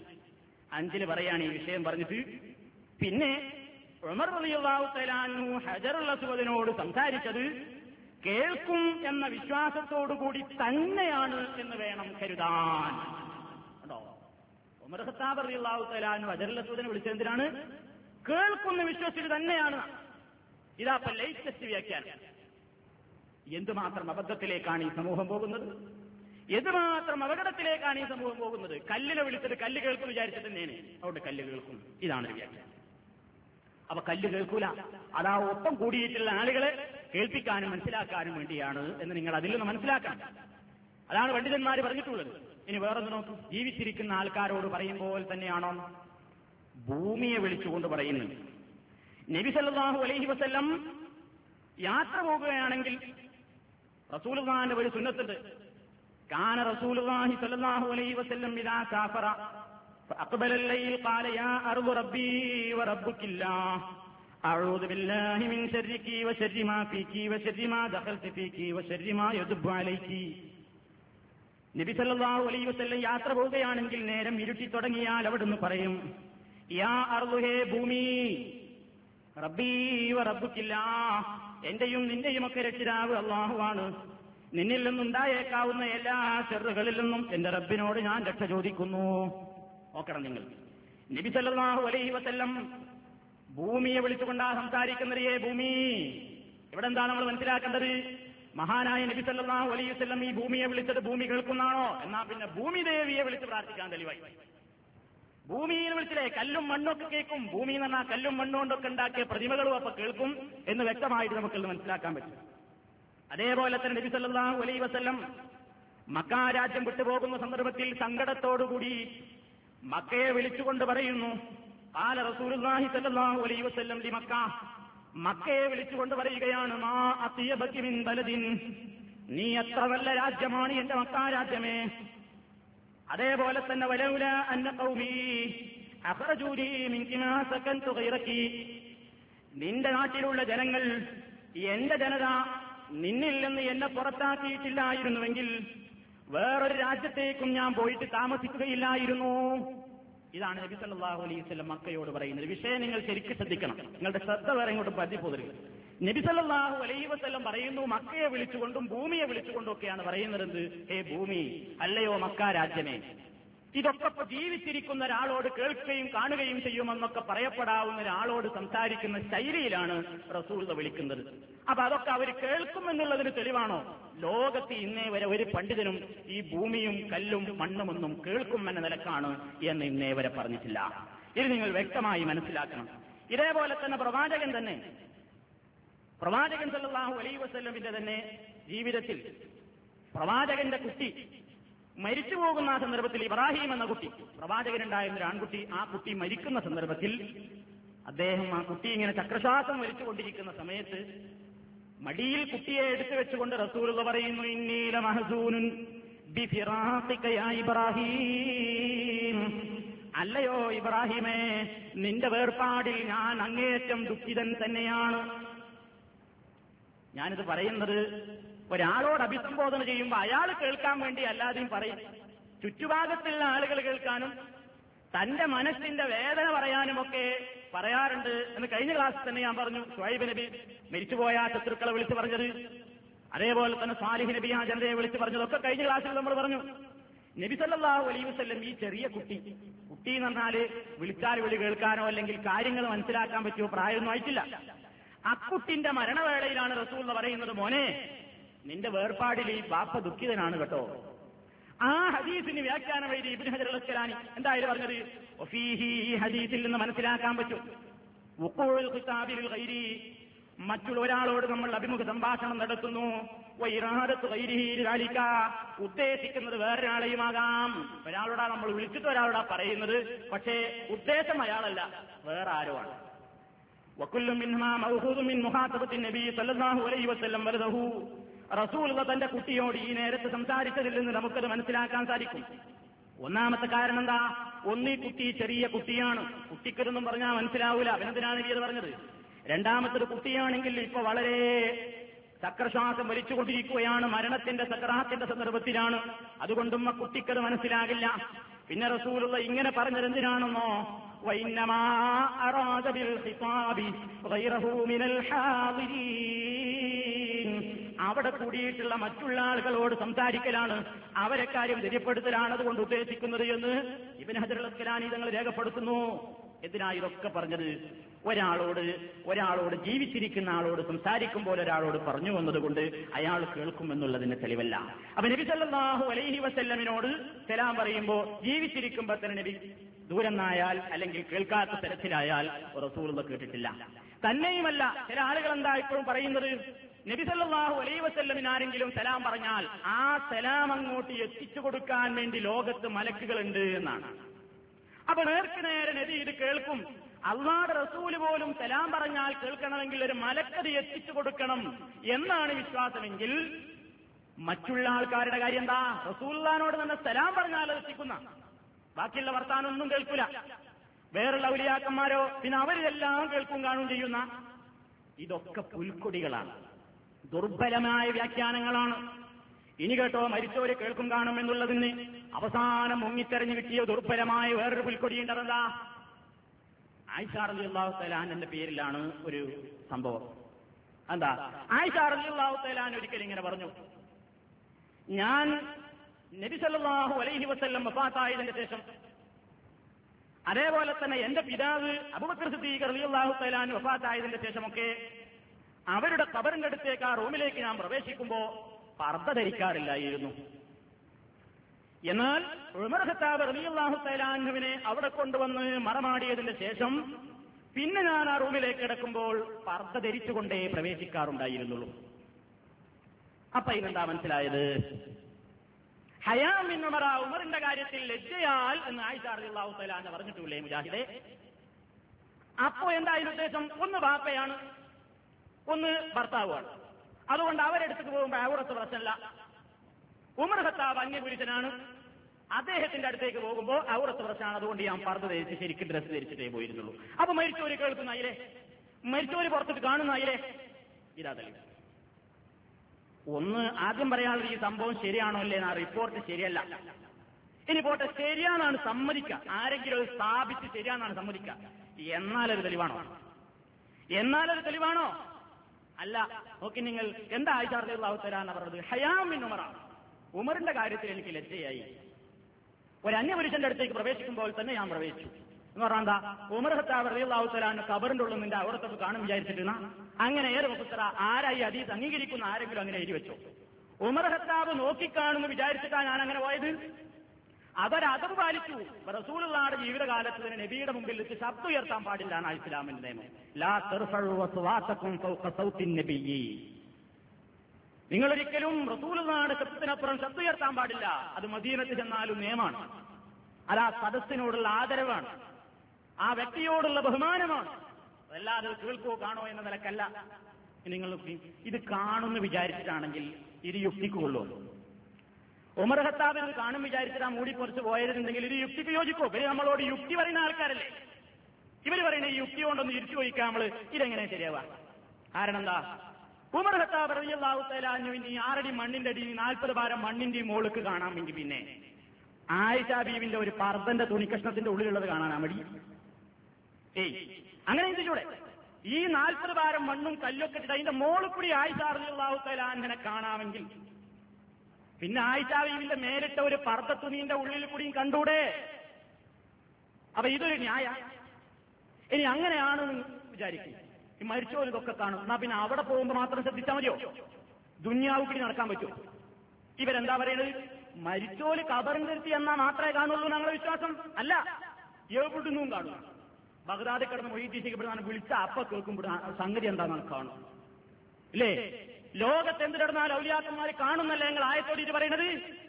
5 പറയാണ് ഈ വിഷയം പറഞ്ഞിട്ട്. പിന്നെ ഉമർ റളിയല്ലാഹു തആല അൻഹു ഹജറുൽ അസ്വദിനോട് സംസാരിച്ചത് കേൾക്കും എന്ന വിശ്വാസത്തോടുകൂടി തന്നെയാണ് എന്ന് വേണം കരുതാൻ. കേട്ടോ, ഉമർ ഖത്താബ് റളിയല്ലാഹു തആല അൻഹു ഹജറുൽ അസ്വദിനെ വിളിച്ചെന്തിനാണ്? കേൾക്കുന്ന വിശ്വസിച്ച് തന്നെയാണ്. ഇതാപ്പ ലേറ്റസ്റ്റ് വ്യാഖ്യാനം. എന്തുമാത്രം അബദ്ധത്തിലേക്കാണ് ഈ സമൂഹം പോകുന്നത്, എന്തുമാത്രം അപകടത്തിലേക്കാണ് ഈ സമൂഹം പോകുന്നത്. കല്ലിനെ വിളിച്ചിട്ട് കല്ല് കേൾക്കും വിചാരിച്ചിട്ട് തന്നെയാണ്. അതുകൊണ്ട് കല്ല് കേൾക്കും, ഇതാണ് വ്യാഖ്യാനം. അപ്പൊ കല്ല് കേൾക്കൂല, അതാ ഒപ്പം കൂടിയിട്ടുള്ള ആളുകളെ കേൾപ്പിക്കാനും മനസ്സിലാക്കാനും വേണ്ടിയാണ് എന്ന് നിങ്ങൾ അതിൽ നിന്ന് മനസ്സിലാക്കണം. അതാണ് പണ്ഡിതന്മാർ പറഞ്ഞിട്ടുള്ളത്. ഇനി വേറൊന്ന് നോക്കൂ, ജീവിച്ചിരിക്കുന്ന ആൾക്കാരോട് പറയുമ്പോൾ തന്നെയാണോ ഭൂമിയെ വിളിച്ചുകൊണ്ട് പറയുന്നത്? നബി സല്ലല്ലാഹു അലൈഹി വസല്ലം യാത്ര പോകുകയാണെങ്കിൽ റസൂലുള്ളാഹിന്റെ ഒരു സുന്നത്തുണ്ട്. കാന റസൂലുള്ളാഹി സ്വല്ലല്ലാഹു അലൈഹി വസല്ലം ഇദാ സാഫറ فأقبل الليل قال يا أرض ربي وربك الله أعوذ بالله من شرك وشر ما فيك وشر ما دخلت فيك وشر ما يدب عليك. നബി സല്ലല്ലാഹു അലൈഹി വസല്ലം യാത്ര പോവുകയാണെങ്കിൽ നേരം ഇരുട്ടി തുടങ്ങിയാൽ അവിടുന്ന് പറയും, യാ അർളു, ഹേ ഭൂമി, റബ്ബി വ റബ്ബുക്കില്ലാ, എന്റെയും നിന്റെയും ഒക്കെ രക്ഷിതാവ് അല്ലാഹുവാണ്. നിന്നിൽ നിന്നുണ്ടായേക്കാവുന്ന എല്ലാ ശർറുകളിൽ നിന്നും എന്റെ റബ്ബിനോട് ഞാൻ രക്ഷ ചോദിക്കുന്നു. നോക്കണം നിങ്ങൾ, നബി സല്ലല്ലാഹു അലൈഹി വസല്ലം ഭൂമിയെ വിളിച്ചുകൊണ്ടാ സംസാരിക്കുന്നത്. ഭൂമി, ഇവിടെ എന്താ നമ്മൾ മനസ്സിലാക്കേണ്ടത്? മഹാനായ നബി സല്ലല്ലാഹു അലൈഹി വസല്ലം ഈ ഭൂമിയെ വിളിച്ചത് ഭൂമി കേൾക്കുന്നാണോ? എന്നാ പിന്നെ ഭൂമി ദേവിയെ വിളിച്ച് പ്രാർത്ഥിക്കാൻ തെളിവായി. ഭൂമിയിൽ വിളിച്ചില്ലേ കല്ലും മണ്ണൊക്കെ കേൾക്കും. ഭൂമി എന്ന് പറഞ്ഞാൽ കല്ലും മണ്ണും കൊണ്ടൊക്കെ ഉണ്ടാക്കിയ പ്രതിമകളും അപ്പൊ കേൾക്കും എന്ന് വ്യക്തമായിട്ട് നമുക്കത് മനസ്സിലാക്കാൻ പറ്റും. അതേപോലെ തന്നെ നബി സല്ലല്ലാഹു അലൈഹി വസല്ലം മക്ക രാജ്യം വിട്ടുപോകുന്ന സന്ദർഭത്തിൽ സങ്കടത്തോടുകൂടി മക്കയെ വിളിച്ചുകൊണ്ട് പറയുന്നു, ഖാല റസൂലുള്ളാഹി സ്വല്ലല്ലാഹു അലൈഹി വസല്ലം ലി മക്ക, മക്കയെ വിളിച്ചുകൊണ്ട് പറയുകയാണ്, മാ അത്യബകി മിൻ ബലദിൻ, നീ എത്ര നല്ല രാജ്യമാണ് എന്റെ മക്ക രാജ്യമേ. അതേപോലെ തന്നെ വലൗല അന്ന ഖൗമി അഖ്റജൂനി മിൻകി മാ സകൻതു ഗൈറകി, നിന്റെ നാട്ടിലുള്ള ജനങ്ങൾ, എന്റെ ജനത നിന്നിൽ നിന്ന് എന്നെ പുറത്താക്കിയിട്ടില്ലായിരുന്നുവെങ്കിൽ വേറൊരു രാജ്യത്തേക്കും ഞാൻ പോയിട്ട് താമസിക്കുകയില്ലായിരുന്നു. ഇതാണ് നബി സല്ലല്ലാഹു അലൈഹി വസല്ലം മക്കയോട് പറയുന്നത്. വിഷയം നിങ്ങൾ ശരിക്കും ശ്രദ്ധിക്കണം, നിങ്ങളുടെ ശ്രദ്ധ വേറെ ഇങ്ങോട്ട് പതിപ്പോതരുത്. നബി സല്ലല്ലാഹു അലൈഹി വസല്ലം പറയുന്നു, മക്കയെ വിളിച്ചുകൊണ്ടും ഭൂമിയെ വിളിച്ചുകൊണ്ടും ഒക്കെയാണ് പറയുന്നത്. ഹേ ഭൂമി, അല്ലയോ മക്ക രാജ്യമേ. ഇതൊക്കെ ജീവിച്ചിരിക്കുന്ന ഒരാളോട് കേൾക്കുകയും കാണുകയും ചെയ്യുമെന്നൊക്കെ പറയപ്പെടാവുന്ന ഒരാളോട് സംസാരിക്കുന്ന ശൈലിയിലാണ് റസൂൽ വിളിക്കുന്നത്. അപ്പൊ അതൊക്കെ അവർ കേൾക്കുമെന്നുള്ളതിന് തെളിവാണോ? ലോകത്ത് ഇന്നേ വരെ ഒരു പണ്ഡിതനും ഈ ഭൂമിയും കല്ലും മണ്ണുമൊന്നും കേൾക്കുമെന്ന നിലക്കാണ് എന്ന് ഇന്നേ വരെ പറഞ്ഞിട്ടില്ല. ഇത് നിങ്ങൾ വ്യക്തമായി മനസ്സിലാക്കണം. ഇതേപോലെ തന്നെ പ്രവാചകൻ സല്ലല്ലാഹു അലൈഹി വസല്ലമിന്റെ തന്നെ ജീവിതത്തിൽ പ്രവാചകന്റെ കുട്ടി മരിച്ചു പോകുന്ന ആ സന്ദർഭത്തിൽ ഇബ്രാഹിം എന്ന കുട്ടി, പ്രവാചകനുണ്ടായിരുന്ന ഒരു ആൺകുട്ടി, ആ കുട്ടി മരിക്കുന്ന സന്ദർഭത്തിൽ അദ്ദേഹം ആ കുട്ടി ഇങ്ങനെ ചക്രശ്വാസം വലിച്ചുകൊണ്ടിരിക്കുന്ന സമയത്ത് മടിയിൽ കുട്ടിയെ എടുത്തു വെച്ചുകൊണ്ട് റസൂലുള്ളാഹി പറയുന്നു, ഇന്നി ലമഹ്സൂനുൻ ബിഫിറാഖിക യാ ഇബ്രാഹിം, അല്ലയോ ഇബ്രാഹിമേ, നിന്റെ വേർപാടിൽ ഞാൻ അങ്ങേയറ്റം ദുഃഖിതൻ തന്നെയാണ്. ഞാനിത് പറയുന്നത് ഒരാളോട് അഭിസംബോധന ചെയ്യുമ്പോൾ അയാൾ കേൾക്കാൻ വേണ്ടി അല്ലാതെയും പറയും, ചുറ്റുഭാഗത്തുള്ള ആളുകൾ കേൾക്കാനും തന്റെ മനസ്സിന്റെ വേദന പറയാനുമൊക്കെ പറയാറുണ്ട് എന്ന് കഴിഞ്ഞ ക്ലാസ്സിൽ തന്നെ ഞാൻ പറഞ്ഞു. ശുഐബ് നബി മരിച്ചുപോയ ശത്രുക്കളെ വിളിച്ചു പറഞ്ഞത്, അതേപോലെ തന്നെ സാലിഹ് നബി ആ ജനതയെ വിളിച്ചു പറഞ്ഞതൊക്കെ കഴിഞ്ഞ ക്ലാസ്സിൽ നമ്മൾ പറഞ്ഞു. നബി സല്ലല്ലാഹു അലൈഹി വസല്ലം ഈ ചെറിയ കുട്ടി എന്ന് പറഞ്ഞാല് വിളിച്ചാൽ വിളി കേൾക്കാനോ അല്ലെങ്കിൽ കാര്യങ്ങൾ മനസ്സിലാക്കാൻ പറ്റിയോ പ്രായമൊന്നും ആയിട്ടില്ല. അക്കുട്ടിന്റെ മരണവേളയിലാണ് റസൂൽ പറയുന്നത്, മോനെ, നിന്റെ വേർപാടിൽ ഈ ബാപ്പ ദുഃഖിതനാണ് കേട്ടോ. ആ ഹദീസിന് വ്യാഖ്യാനം എഴുതി ഇബ്നു ഹജർ അൽ അസ്ഖലാനി എന്തായാലും പറഞ്ഞത്, വഫീഹി, ഈ ഹദീസിൽ നിന്ന് മനസ്സിലാക്കാൻ പറ്റും, വുഖൂഉൽ ഖിതാബി ലിൽ ഗൈരി, മറ്റുള്ള ഒരാളോട് നമ്മൾ അഭിമുഖ സംഭാഷണം നടത്തുന്നു, വഇറാദത്തു ഗൈരിഹി ലിദാലിക, ഉദ്ദേശിക്കുന്നത് വേറൊരാളെയുമാകാം. ഒരാളോടാ നമ്മൾ വിളിച്ചിട്ട് ഒരാളോടാ പറയുന്നത്, പക്ഷേ ഉദ്ദേശം അയാളല്ല, വേറെ ആരോ ആണ്. വകുല്ലു മിൻഹാ മൗഹൂദുൻ മിൻ മുഖാതബത്തി നബി സല്ലല്ലാഹു അലൈഹി വസല്ലം വലദഹു, റസൂലുള്ള തന്റെ കുട്ടിയോട് ഈ നേരത്ത് സംസാരിച്ചതിൽ നിന്ന് നമുക്കത് മനസ്സിലാക്കാൻ സാധിക്കും. ഒന്നാമത്തെ കാരണം എന്താ? ഒന്നീ കുട്ടി ചെറിയ കുട്ടിയാണ്, കുട്ടിക്കതൊന്നും പറഞ്ഞാൽ മനസ്സിലാവൂല, അവനെന്തിനാണ് നബി അത് പറഞ്ഞത്. രണ്ടാമത്തൊരു കുട്ടിയാണെങ്കിൽ ഇപ്പൊ വളരെ ചക്രശ്വാസം വലിച്ചുകൊണ്ടിരിക്കുകയാണ്, മരണത്തിന്റെ സക്രാത്തിന്റെ സന്ദർഭത്തിലാണ്, അതുകൊണ്ടും ആ കുട്ടിക്കത് മനസ്സിലാകില്ല. പിന്നെ റസൂലുള്ള ഇങ്ങനെ പറഞ്ഞതെന്തിനാണെന്നോ, വഇന്നമാ അറാദ ബിൽ ഖിതാബി ഗൈറഹു മിനൽ ഹാദിരീൻ, അവിടെ കൂടിയിട്ടുള്ള മറ്റുള്ള ആളുകളോട് സംസാരിക്കലാണ്, അവരെ കാര്യം ധൈര്യപ്പെടുത്തലാണ് അതുകൊണ്ട് ഉദ്ദേശിക്കുന്നത് എന്ന് ഇബ്നു ഹജർ അൽ അസ്ഖലാനി തങ്ങൾ രേഖപ്പെടുത്തുന്നു. എന്തിനാ ഇതൊക്കെ പറഞ്ഞത്? ഒരാളോട് ജീവിച്ചിരിക്കുന്ന ആളോട് സംസാരിക്കുമ്പോൾ ഒരാളോട് പറഞ്ഞു വന്നതുകൊണ്ട് അയാൾ കേൾക്കുമെന്നുള്ളതിന് തെളിവല്ല. അപ്പൊ നബി സല്ലല്ലാഹു അലൈഹി വസല്ലമിനോട് സലാം പറയുമ്പോൾ ജീവിച്ചിരിക്കുമ്പോൾ തന്നെ നബി ദൂരെന്നായാൽ അല്ലെങ്കിൽ കേൾക്കാത്ത തരത്തിലായാൽ റസൂലുള്ള കേട്ടിട്ടില്ല. തന്നെയുമല്ല, ചില ആളുകൾ എന്താ ഇപ്പോഴും പറയുന്നത്, നബി സല്ലല്ലാഹു അലൈഹി വസല്ലമിന് ആരെങ്കിലും സലാം പറഞ്ഞാൽ ആ സലാം അങ്ങോട്ട് എത്തിച്ചു കൊടുക്കാൻ വേണ്ടി ലോകത്ത് മലക്കുകളുണ്ട് എന്നാണ്. അപ്പൊ നേർക്ക് നേരെ നബി ഇത് കേൾക്കും. അല്ലാഹുവിന്റെ റസൂല് പോലും സലാം പറഞ്ഞാൽ കേൾക്കണമെങ്കിൽ ഒരു മലക്കത് എത്തിച്ചു കൊടുക്കണം എന്നാണ് വിശ്വാസമെങ്കിൽ മറ്റുള്ള ആൾക്കാരുടെ കാര്യം എന്താ? റസൂലുള്ളാഹിനോട് തന്നെ സലാം പറഞ്ഞാൽ എത്തിക്കുന്ന, ബാക്കിയുള്ള വർത്താനൊന്നും കേൾക്കൂല. വേറുള്ള ഔലിയാക്കന്മാരോ പിന്നെ അവരെല്ലാം കേൾക്കും കാണും ചെയ്യുന്ന, ഇതൊക്കെ പുൽക്കൊടികളാണ്, ദുർബലമായ വ്യാഖ്യാനങ്ങളാണ്. ഇനി കേട്ടോ, മരിച്ചവര് കേൾക്കും കാണും എന്നുള്ളതിന് അവസാനം മുങ്ങിത്തെരഞ്ഞു കിട്ടിയ ദുർബലമായ വേറൊരു പുൽക്കൊടിയുണ്ടതാ. ആയിഷ റളിയല്ലാഹു തആല അൻഹയുടെ പേരിലാണ് ഒരു സംഭവം. എന്താ? ആയിഷ റളിയല്ലാഹു തആല അൻഹ ഒരിക്കൽ ഇങ്ങനെ പറഞ്ഞു, ഞാൻ നബി സല്ലല്ലാഹു അലൈഹി വസല്ലം വഫാത്തായതിന്റെ ശേഷം, അതേപോലെ തന്നെ എന്റെ പിതാവ് അബൂബക്കർ സിദ്ദീഖ് റളിയല്ലാഹു തആല അൻഹു വഫാത്തായതിന്റെ ശേഷമൊക്കെ അവരുടെ ഖബറിന്റെ അടുത്തേക്ക്, ആ റൂമിലേക്ക് ഞാൻ പ്രവേശിക്കുമ്പോ പർദ്ദ ധരിക്കാറില്ലായിരുന്നു. എന്നാൽ ഉമർ ഖത്താബ് റളിയല്ലാഹു തആല അൻഹുവിനെ അവിടെ കൊണ്ടുവന്ന് മറമാടിയതിന്റെ ശേഷം പിന്നെ ഞാൻ ആ റൂമിലേക്ക് കിടക്കുമ്പോൾ പർദ്ദ ധരിച്ചുകൊണ്ടേ പ്രവേശിക്കാറുണ്ടായിരുന്നുള്ളൂ. അപ്പൊ ഇതെന്താ മനസ്സിലായത്? ഹയാ മിൻ ഉമറ, ഉമറിന്റെ കാര്യത്തിൽ ലജ്ജയാൽ എന്ന് ആയിഷ റളിയല്ലാഹു തആല അൻഹ പറഞ്ഞിട്ടില്ലേ മുജാഹിദേ? അപ്പോ എന്തായാലും ഉദ്ദേശം, ഒന്ന് ബാപ്പയാണ്, ഒന്ന് ഭർത്താവുമാണ്. അതുകൊണ്ട് അവരെടുത്ത് പോകുമ്പോൾ ഔറത്ത് പ്രശ്നമല്ല. ഉമർ ഖത്താബ് അന്യപുരുഷനാണ്, അദ്ദേഹത്തിന്റെ അടുത്തേക്ക് പോകുമ്പോൾ ഔറത്ത് പ്രശ്നമാണ്, അതുകൊണ്ട് ഞാൻ പർദ്ദ ധരിച്ച് ശരിക്കും ഡ്രസ്സ് ധരിച്ചിട്ടേ പോയിരുന്നുള്ളൂ. അപ്പൊ മരിച്ചവര് കേൾക്കുന്നായില്ലേ, മരിച്ചവര് പുറത്തിട്ട് കാണുന്നായില്ലേ? ഇതാ തെളിവ്. ഒന്ന് ആദ്യം പറയാനുള്ള, ഈ സംഭവം ശരിയാണോ അല്ലേ ആ റിപ്പോർട്ട് ശരിയല്ല. ഇനി പോട്ടെ, ശരിയാണെന്നാണ് സമ്മതിക്കുക, ആരെങ്കിലും അത് സ്ഥാപിച്ച് ശരിയാണെന്നാണ് സമ്മതിക്കുക, എന്നാലൊരു തെളിവാണോ? അല്ല. നോക്കി നിങ്ങൾ, എന്താ ആയിഷ റളിയല്ലാഹു തആല അൻഹ പറഞ്ഞത്? ഹയാ മിൻ ഉമറ, ഉമറിന്റെ കാര്യത്തിൽ എനിക്ക് ലജ്ജയായി. ഒരു അന്യപുരുഷന്റെ അടുത്തേക്ക് പ്രവേശിക്കുമ്പോൾ തന്നെ ഞാൻ പ്രവേശിച്ചു എന്ന് പറഞ്ഞാൽ എന്താ? ഉമർ ഖത്താബ് റളിയല്ലാഹു തആല അൻഹു ഖബറിന്റെ ഉള്ളിൽ നിന്റെ ഔറത്തൊക്കെ കാണും വിചാരിച്ചിട്ടുന്ന അങ്ങനെ ഏത് മുഫസ്സിറ ആരായി ഹദീസ് അംഗീകരിക്കുന്ന ആരെങ്കിലും അങ്ങനെ എഴുതി വെച്ചോ? ഉമർ ഖത്താബ് നോക്കിക്കാണുന്നു വിചാരിച്ചിട്ടാണ് ഞാൻ അങ്ങനെ പോയത്. അവരതവ് പാലിച്ചു. റസൂലുള്ളാഹിയുടെ ജീവിതകാലത്ത് തന്നെ നബിയുടെ മുമ്പിൽ വെച്ച് ശബ്ദം ഉയർത്താൻ പാടില്ല എന്നാണ് ഇസ്ലാമിന്റെ നിയമം. ലാ തർഫഉ അസ്വാതകും ഫൗക സൗത്തിൻ നബിയ്യി, നിങ്ങളൊരിക്കലും റസൂലുള്ളാഹിയുടെ ശബ്ദത്തിനപ്പുറം ശബ്ദം ഉയർത്താൻ പാടില്ല. അത് മദീനത്ത് ചെന്നാലും നിയമമാണ്. അത് ആ സദസ്സിനോടുള്ള ആദരവാണ്, ആ വ്യക്തിയോടുള്ള ബഹുമാനമാണ്. അല്ലാതെ കേൾക്കോ കാണോ എന്ന നിലക്കല്ല. നിങ്ങൾ ഇത് കാണുമെന്ന് വിചാരിച്ചിട്ടാണെങ്കിൽ ഇത് യുക്തിക്കുള്ളൂ. ഉമർ ഖത്താബ് ഇത് കാണും വിചാരിച്ചിട്ട് ആ മൂടി കുറച്ച് പോയതെന്നുണ്ടെങ്കിൽ ഇത് യുക്തിക്ക് യോജിക്കോ? ഇവര് നമ്മളോട് യുക്തി പറയുന്ന ആൾക്കാരല്ലേ. ഇവര് പറയുന്ന ഈ യുക്തി കൊണ്ടൊന്ന് ഇരിച്ചു പോയിക്കാൻ നമ്മള് ഇതെങ്ങനെ ശരിയാവാ? കാരണം എന്താ? ഉമർ ഖത്താബ് റളിയല്ലാഹു തആല അൻഹുവിന് 6 അടി മണ്ണിന്റെ അടി 40 ഭാരം മണ്ണിന്റെ മോൾക്ക് കാണാമെങ്കിൽ പിന്നെ ആയിഷ ബീവിന്റെ ഒരു പർദ്ദന്റെ തുണിക്കഷ്ണത്തിന്റെ ഉള്ളിലുള്ളത് കാണാനാ മടി? അങ്ങനെ ചിന്തിച്ചൂടെ? ഈ 40 ഭാരം മണ്ണും കല്ലൊക്കെ ഇട്ടിട്ട് അതിന്റെ മോളിൽ കൂടി ആയിഷ റളിയല്ലാഹു തആല അൻഹനെ കാണാമെങ്കിൽ പിന്നെ ആയിഷ ബീവിന്റെ മേലിട്ട ഒരു പർദ്ദ തുണീന്റെ ഉള്ളിൽ കൂടിയും കണ്ടൂടെ? അപ്പൊ ഇതൊരു ന്യായ? ഇനി അങ്ങനെയാണ് വിചാരിക്കും, ഈ മരിച്ചോര് ഇതൊക്കെ കാണും, എന്നാ പിന്നെ അവിടെ പോകുമ്പോൾ മാത്രം ശ്രദ്ധിച്ചാൽ മതിയോ? ദുന്യാവ് കൂടി നടക്കാൻ പറ്റുമോ? ഇവരെന്താ പറയുന്നത്? മരിച്ചോല് ഖബറിൽ നിർത്തി എന്നാ മാത്രമേ കാണുള്ളൂ ഞങ്ങളുടെ വിശ്വാസം. അല്ല, എവിടുന്നും കാണും. ബഗ്ദാദിൽ കിടന്ന് മൊയ്തീൻ ശേഖപ്പെടുന്ന വിളിച്ച അപ്പ കേൾക്കുമ്പോൾ സംഗതി എന്താണെന്ന് കാണും ഇല്ലേ? ലോകത്ത് എന്ത് നടന്നാൽ ഔലിയാക്കന്മാർ കാണുന്നല്ലേ ഞങ്ങൾ ആയത്തോടിയിട്ട് പറയണത്?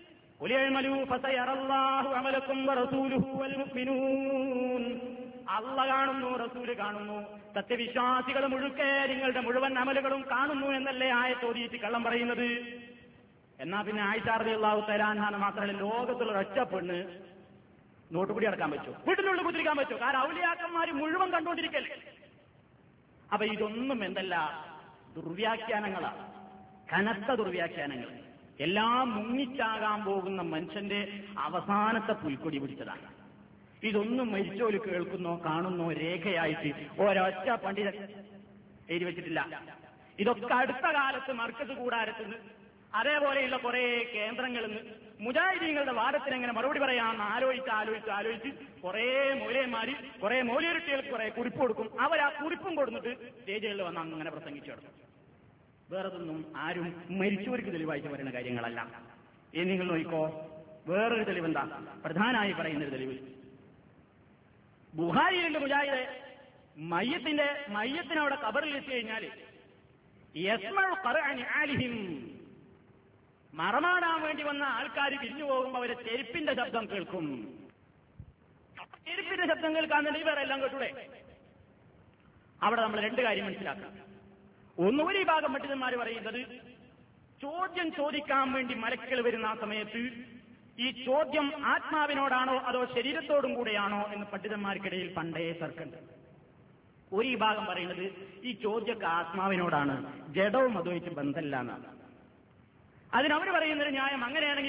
അള്ള കാണുന്നു, റസൂല് കാണുന്നു, സത്യവിശ്വാസികൾ മുഴുക്കെ നിങ്ങളുടെ മുഴുവൻ അമലുകളും കാണുന്നു എന്നല്ലേ ആയത്തോടിയിട്ട് കള്ളം പറയുന്നത്? എന്നാ പിന്നെ ആയിഷ റളിയല്ലാഹു തആല അൻഹ മാത്രമല്ല, ലോകത്തുള്ള ഒറ്റ പെണ്ണ് നോട്ടുകൂടി അടക്കാൻ പറ്റുമോ? വീട്ടിനുള്ളിൽ കുത്തിരിക്കാൻ പറ്റുമോ? കാരണം ഔലിയാക്കന്മാർ മുഴുവൻ കണ്ടുകൊണ്ടിരിക്കല്ലേ. അപ്പൊ ഇതൊന്നും എന്തല്ല, ദുർവ്യാഖ്യാനങ്ങളാണ്, കനത്ത ദുർവ്യാഖ്യാനങ്ങൾ. എല്ലാം മുങ്ങിച്ചാകാൻ പോകുന്ന മനുഷ്യന്റെ അവസാനത്തെ പുൽക്കൊടി പിടിച്ചതാണ്. ഇതൊന്നും മരിച്ചോല് കേൾക്കുന്നോ കാണുന്നോ രേഖയായിട്ട് ഒരൊറ്റ പണ്ഡിതൻ എഴുതി വെച്ചിട്ടില്ല. ഇതൊക്കെ അടുത്ത കാലത്ത് മർക്കസ് കൂടാരത്തുനിന്ന് അതേപോലെയുള്ള കുറെ കേന്ദ്രങ്ങളിൽ നിന്ന് മുജാഹിദീങ്ങളുടെ വാദത്തിന് എങ്ങനെ മറുപടി പറയാമെന്ന് ആലോചിച്ച് കുറെ മൗലവിമാര് കുറെ മൗലവികുട്ടികൾക്ക് കുറെ കുറിപ്പ് കൊടുക്കും. അവർ ആ കുറിപ്പും കൊടുത്തിട്ട് സ്റ്റേജുകളിൽ വന്ന് അങ്ങനെ പ്രസംഗിച്ചു കിടക്കും. വേറെതൊന്നും ആരും മരിച്ചവർക്ക് തെളിവായിട്ട് പറയുന്ന കാര്യങ്ങളല്ല. നിങ്ങൾ നോക്കിക്കോ, വേറൊരു തെളിവെന്താ? പ്രധാനമായി പറയുന്നൊരു തെളിവ് ബുഖാരിയിലുണ്ട്. മുജാഹിദ് മയ്യത്തിനവിടെ ഖബറിൽ വെച്ച് കഴിഞ്ഞാൽ മറമാടാൻ വേണ്ടി വന്ന ആൾക്കാർ പിരിഞ്ഞു പോകുമ്പോൾ അവരെ ചെരുപ്പിന്റെ ശബ്ദം കേൾക്കും. ചെരുപ്പിന്റെ ശബ്ദം കേൾക്കാൻ വേണ്ടി വേറെ എല്ലാം കേട്ടൂടെ? അവിടെ നമ്മൾ രണ്ട് കാര്യം മനസ്സിലാക്കണം. ഒന്നുകൂടി ഈ ഭാഗം പണ്ഡിതന്മാർ പറയുന്നത്, ചോദ്യം ചോദിക്കാൻ വേണ്ടി മലക്കുകൾ വരുന്ന ആ സമയത്ത് ഈ ചോദ്യം ആത്മാവിനോടാണോ അതോ ശരീരത്തോടും കൂടെയാണോ എന്ന് പണ്ഡിതന്മാർക്കിടയിൽ പണ്ടേ തർക്കമുണ്ട്. ഒരു ഈ ഭാഗം പറയുന്നത് ഈ ചോദ്യമൊക്കെ ആത്മാവിനോടാണ്, ജഡവും അതുമായിട്ട് ബന്ധമില്ല എന്നാണ്. അതിനവർ പറയുന്നൊരു ന്യായം, അങ്ങനെയാണെങ്കിൽ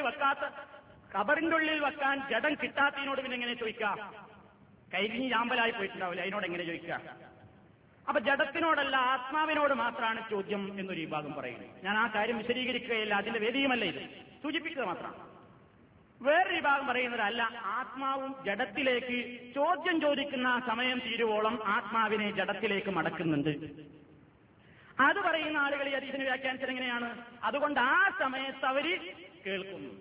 ഖബറിന്റെ ഉള്ളിൽ വെക്കാൻ ജഡം കിട്ടാത്തതിനോട് പിന്നെ എങ്ങനെ ചോദിക്കാം? കരിഞ്ഞ് ചാമ്പലായി പോയിട്ടുണ്ടാവില്ല, അതിനോട് എങ്ങനെ ചോദിക്കാം? അപ്പൊ ജഡത്തിനോടല്ല ആത്മാവിനോട് മാത്രമാണ് ചോദ്യം എന്നൊരു വിഭാഗം പറയുന്നത്. ഞാൻ ആ കാര്യം വിശദീകരിക്കുകയില്ല, അതിന്റെ വേദിയുമല്ല ഇത്, സൂചിപ്പിക്കുക മാത്രം. വേറൊരു വിഭാഗം പറയുന്നതല്ല, ആത്മാവും ജഡത്തിലേക്ക് ചോദ്യം ചോദിക്കുന്ന സമയം തീരുവോളം ആത്മാവിനെ ജഡത്തിലേക്ക് മടക്കുന്നുണ്ട്. അത് പറയുന്ന ആളുകൾ ഈ ഹദീസിനെ വ്യാഖ്യാനിച്ചത് എങ്ങനെയാണ്? അതുകൊണ്ട് ആ സമയത്ത് അവര് കേൾക്കുന്നു,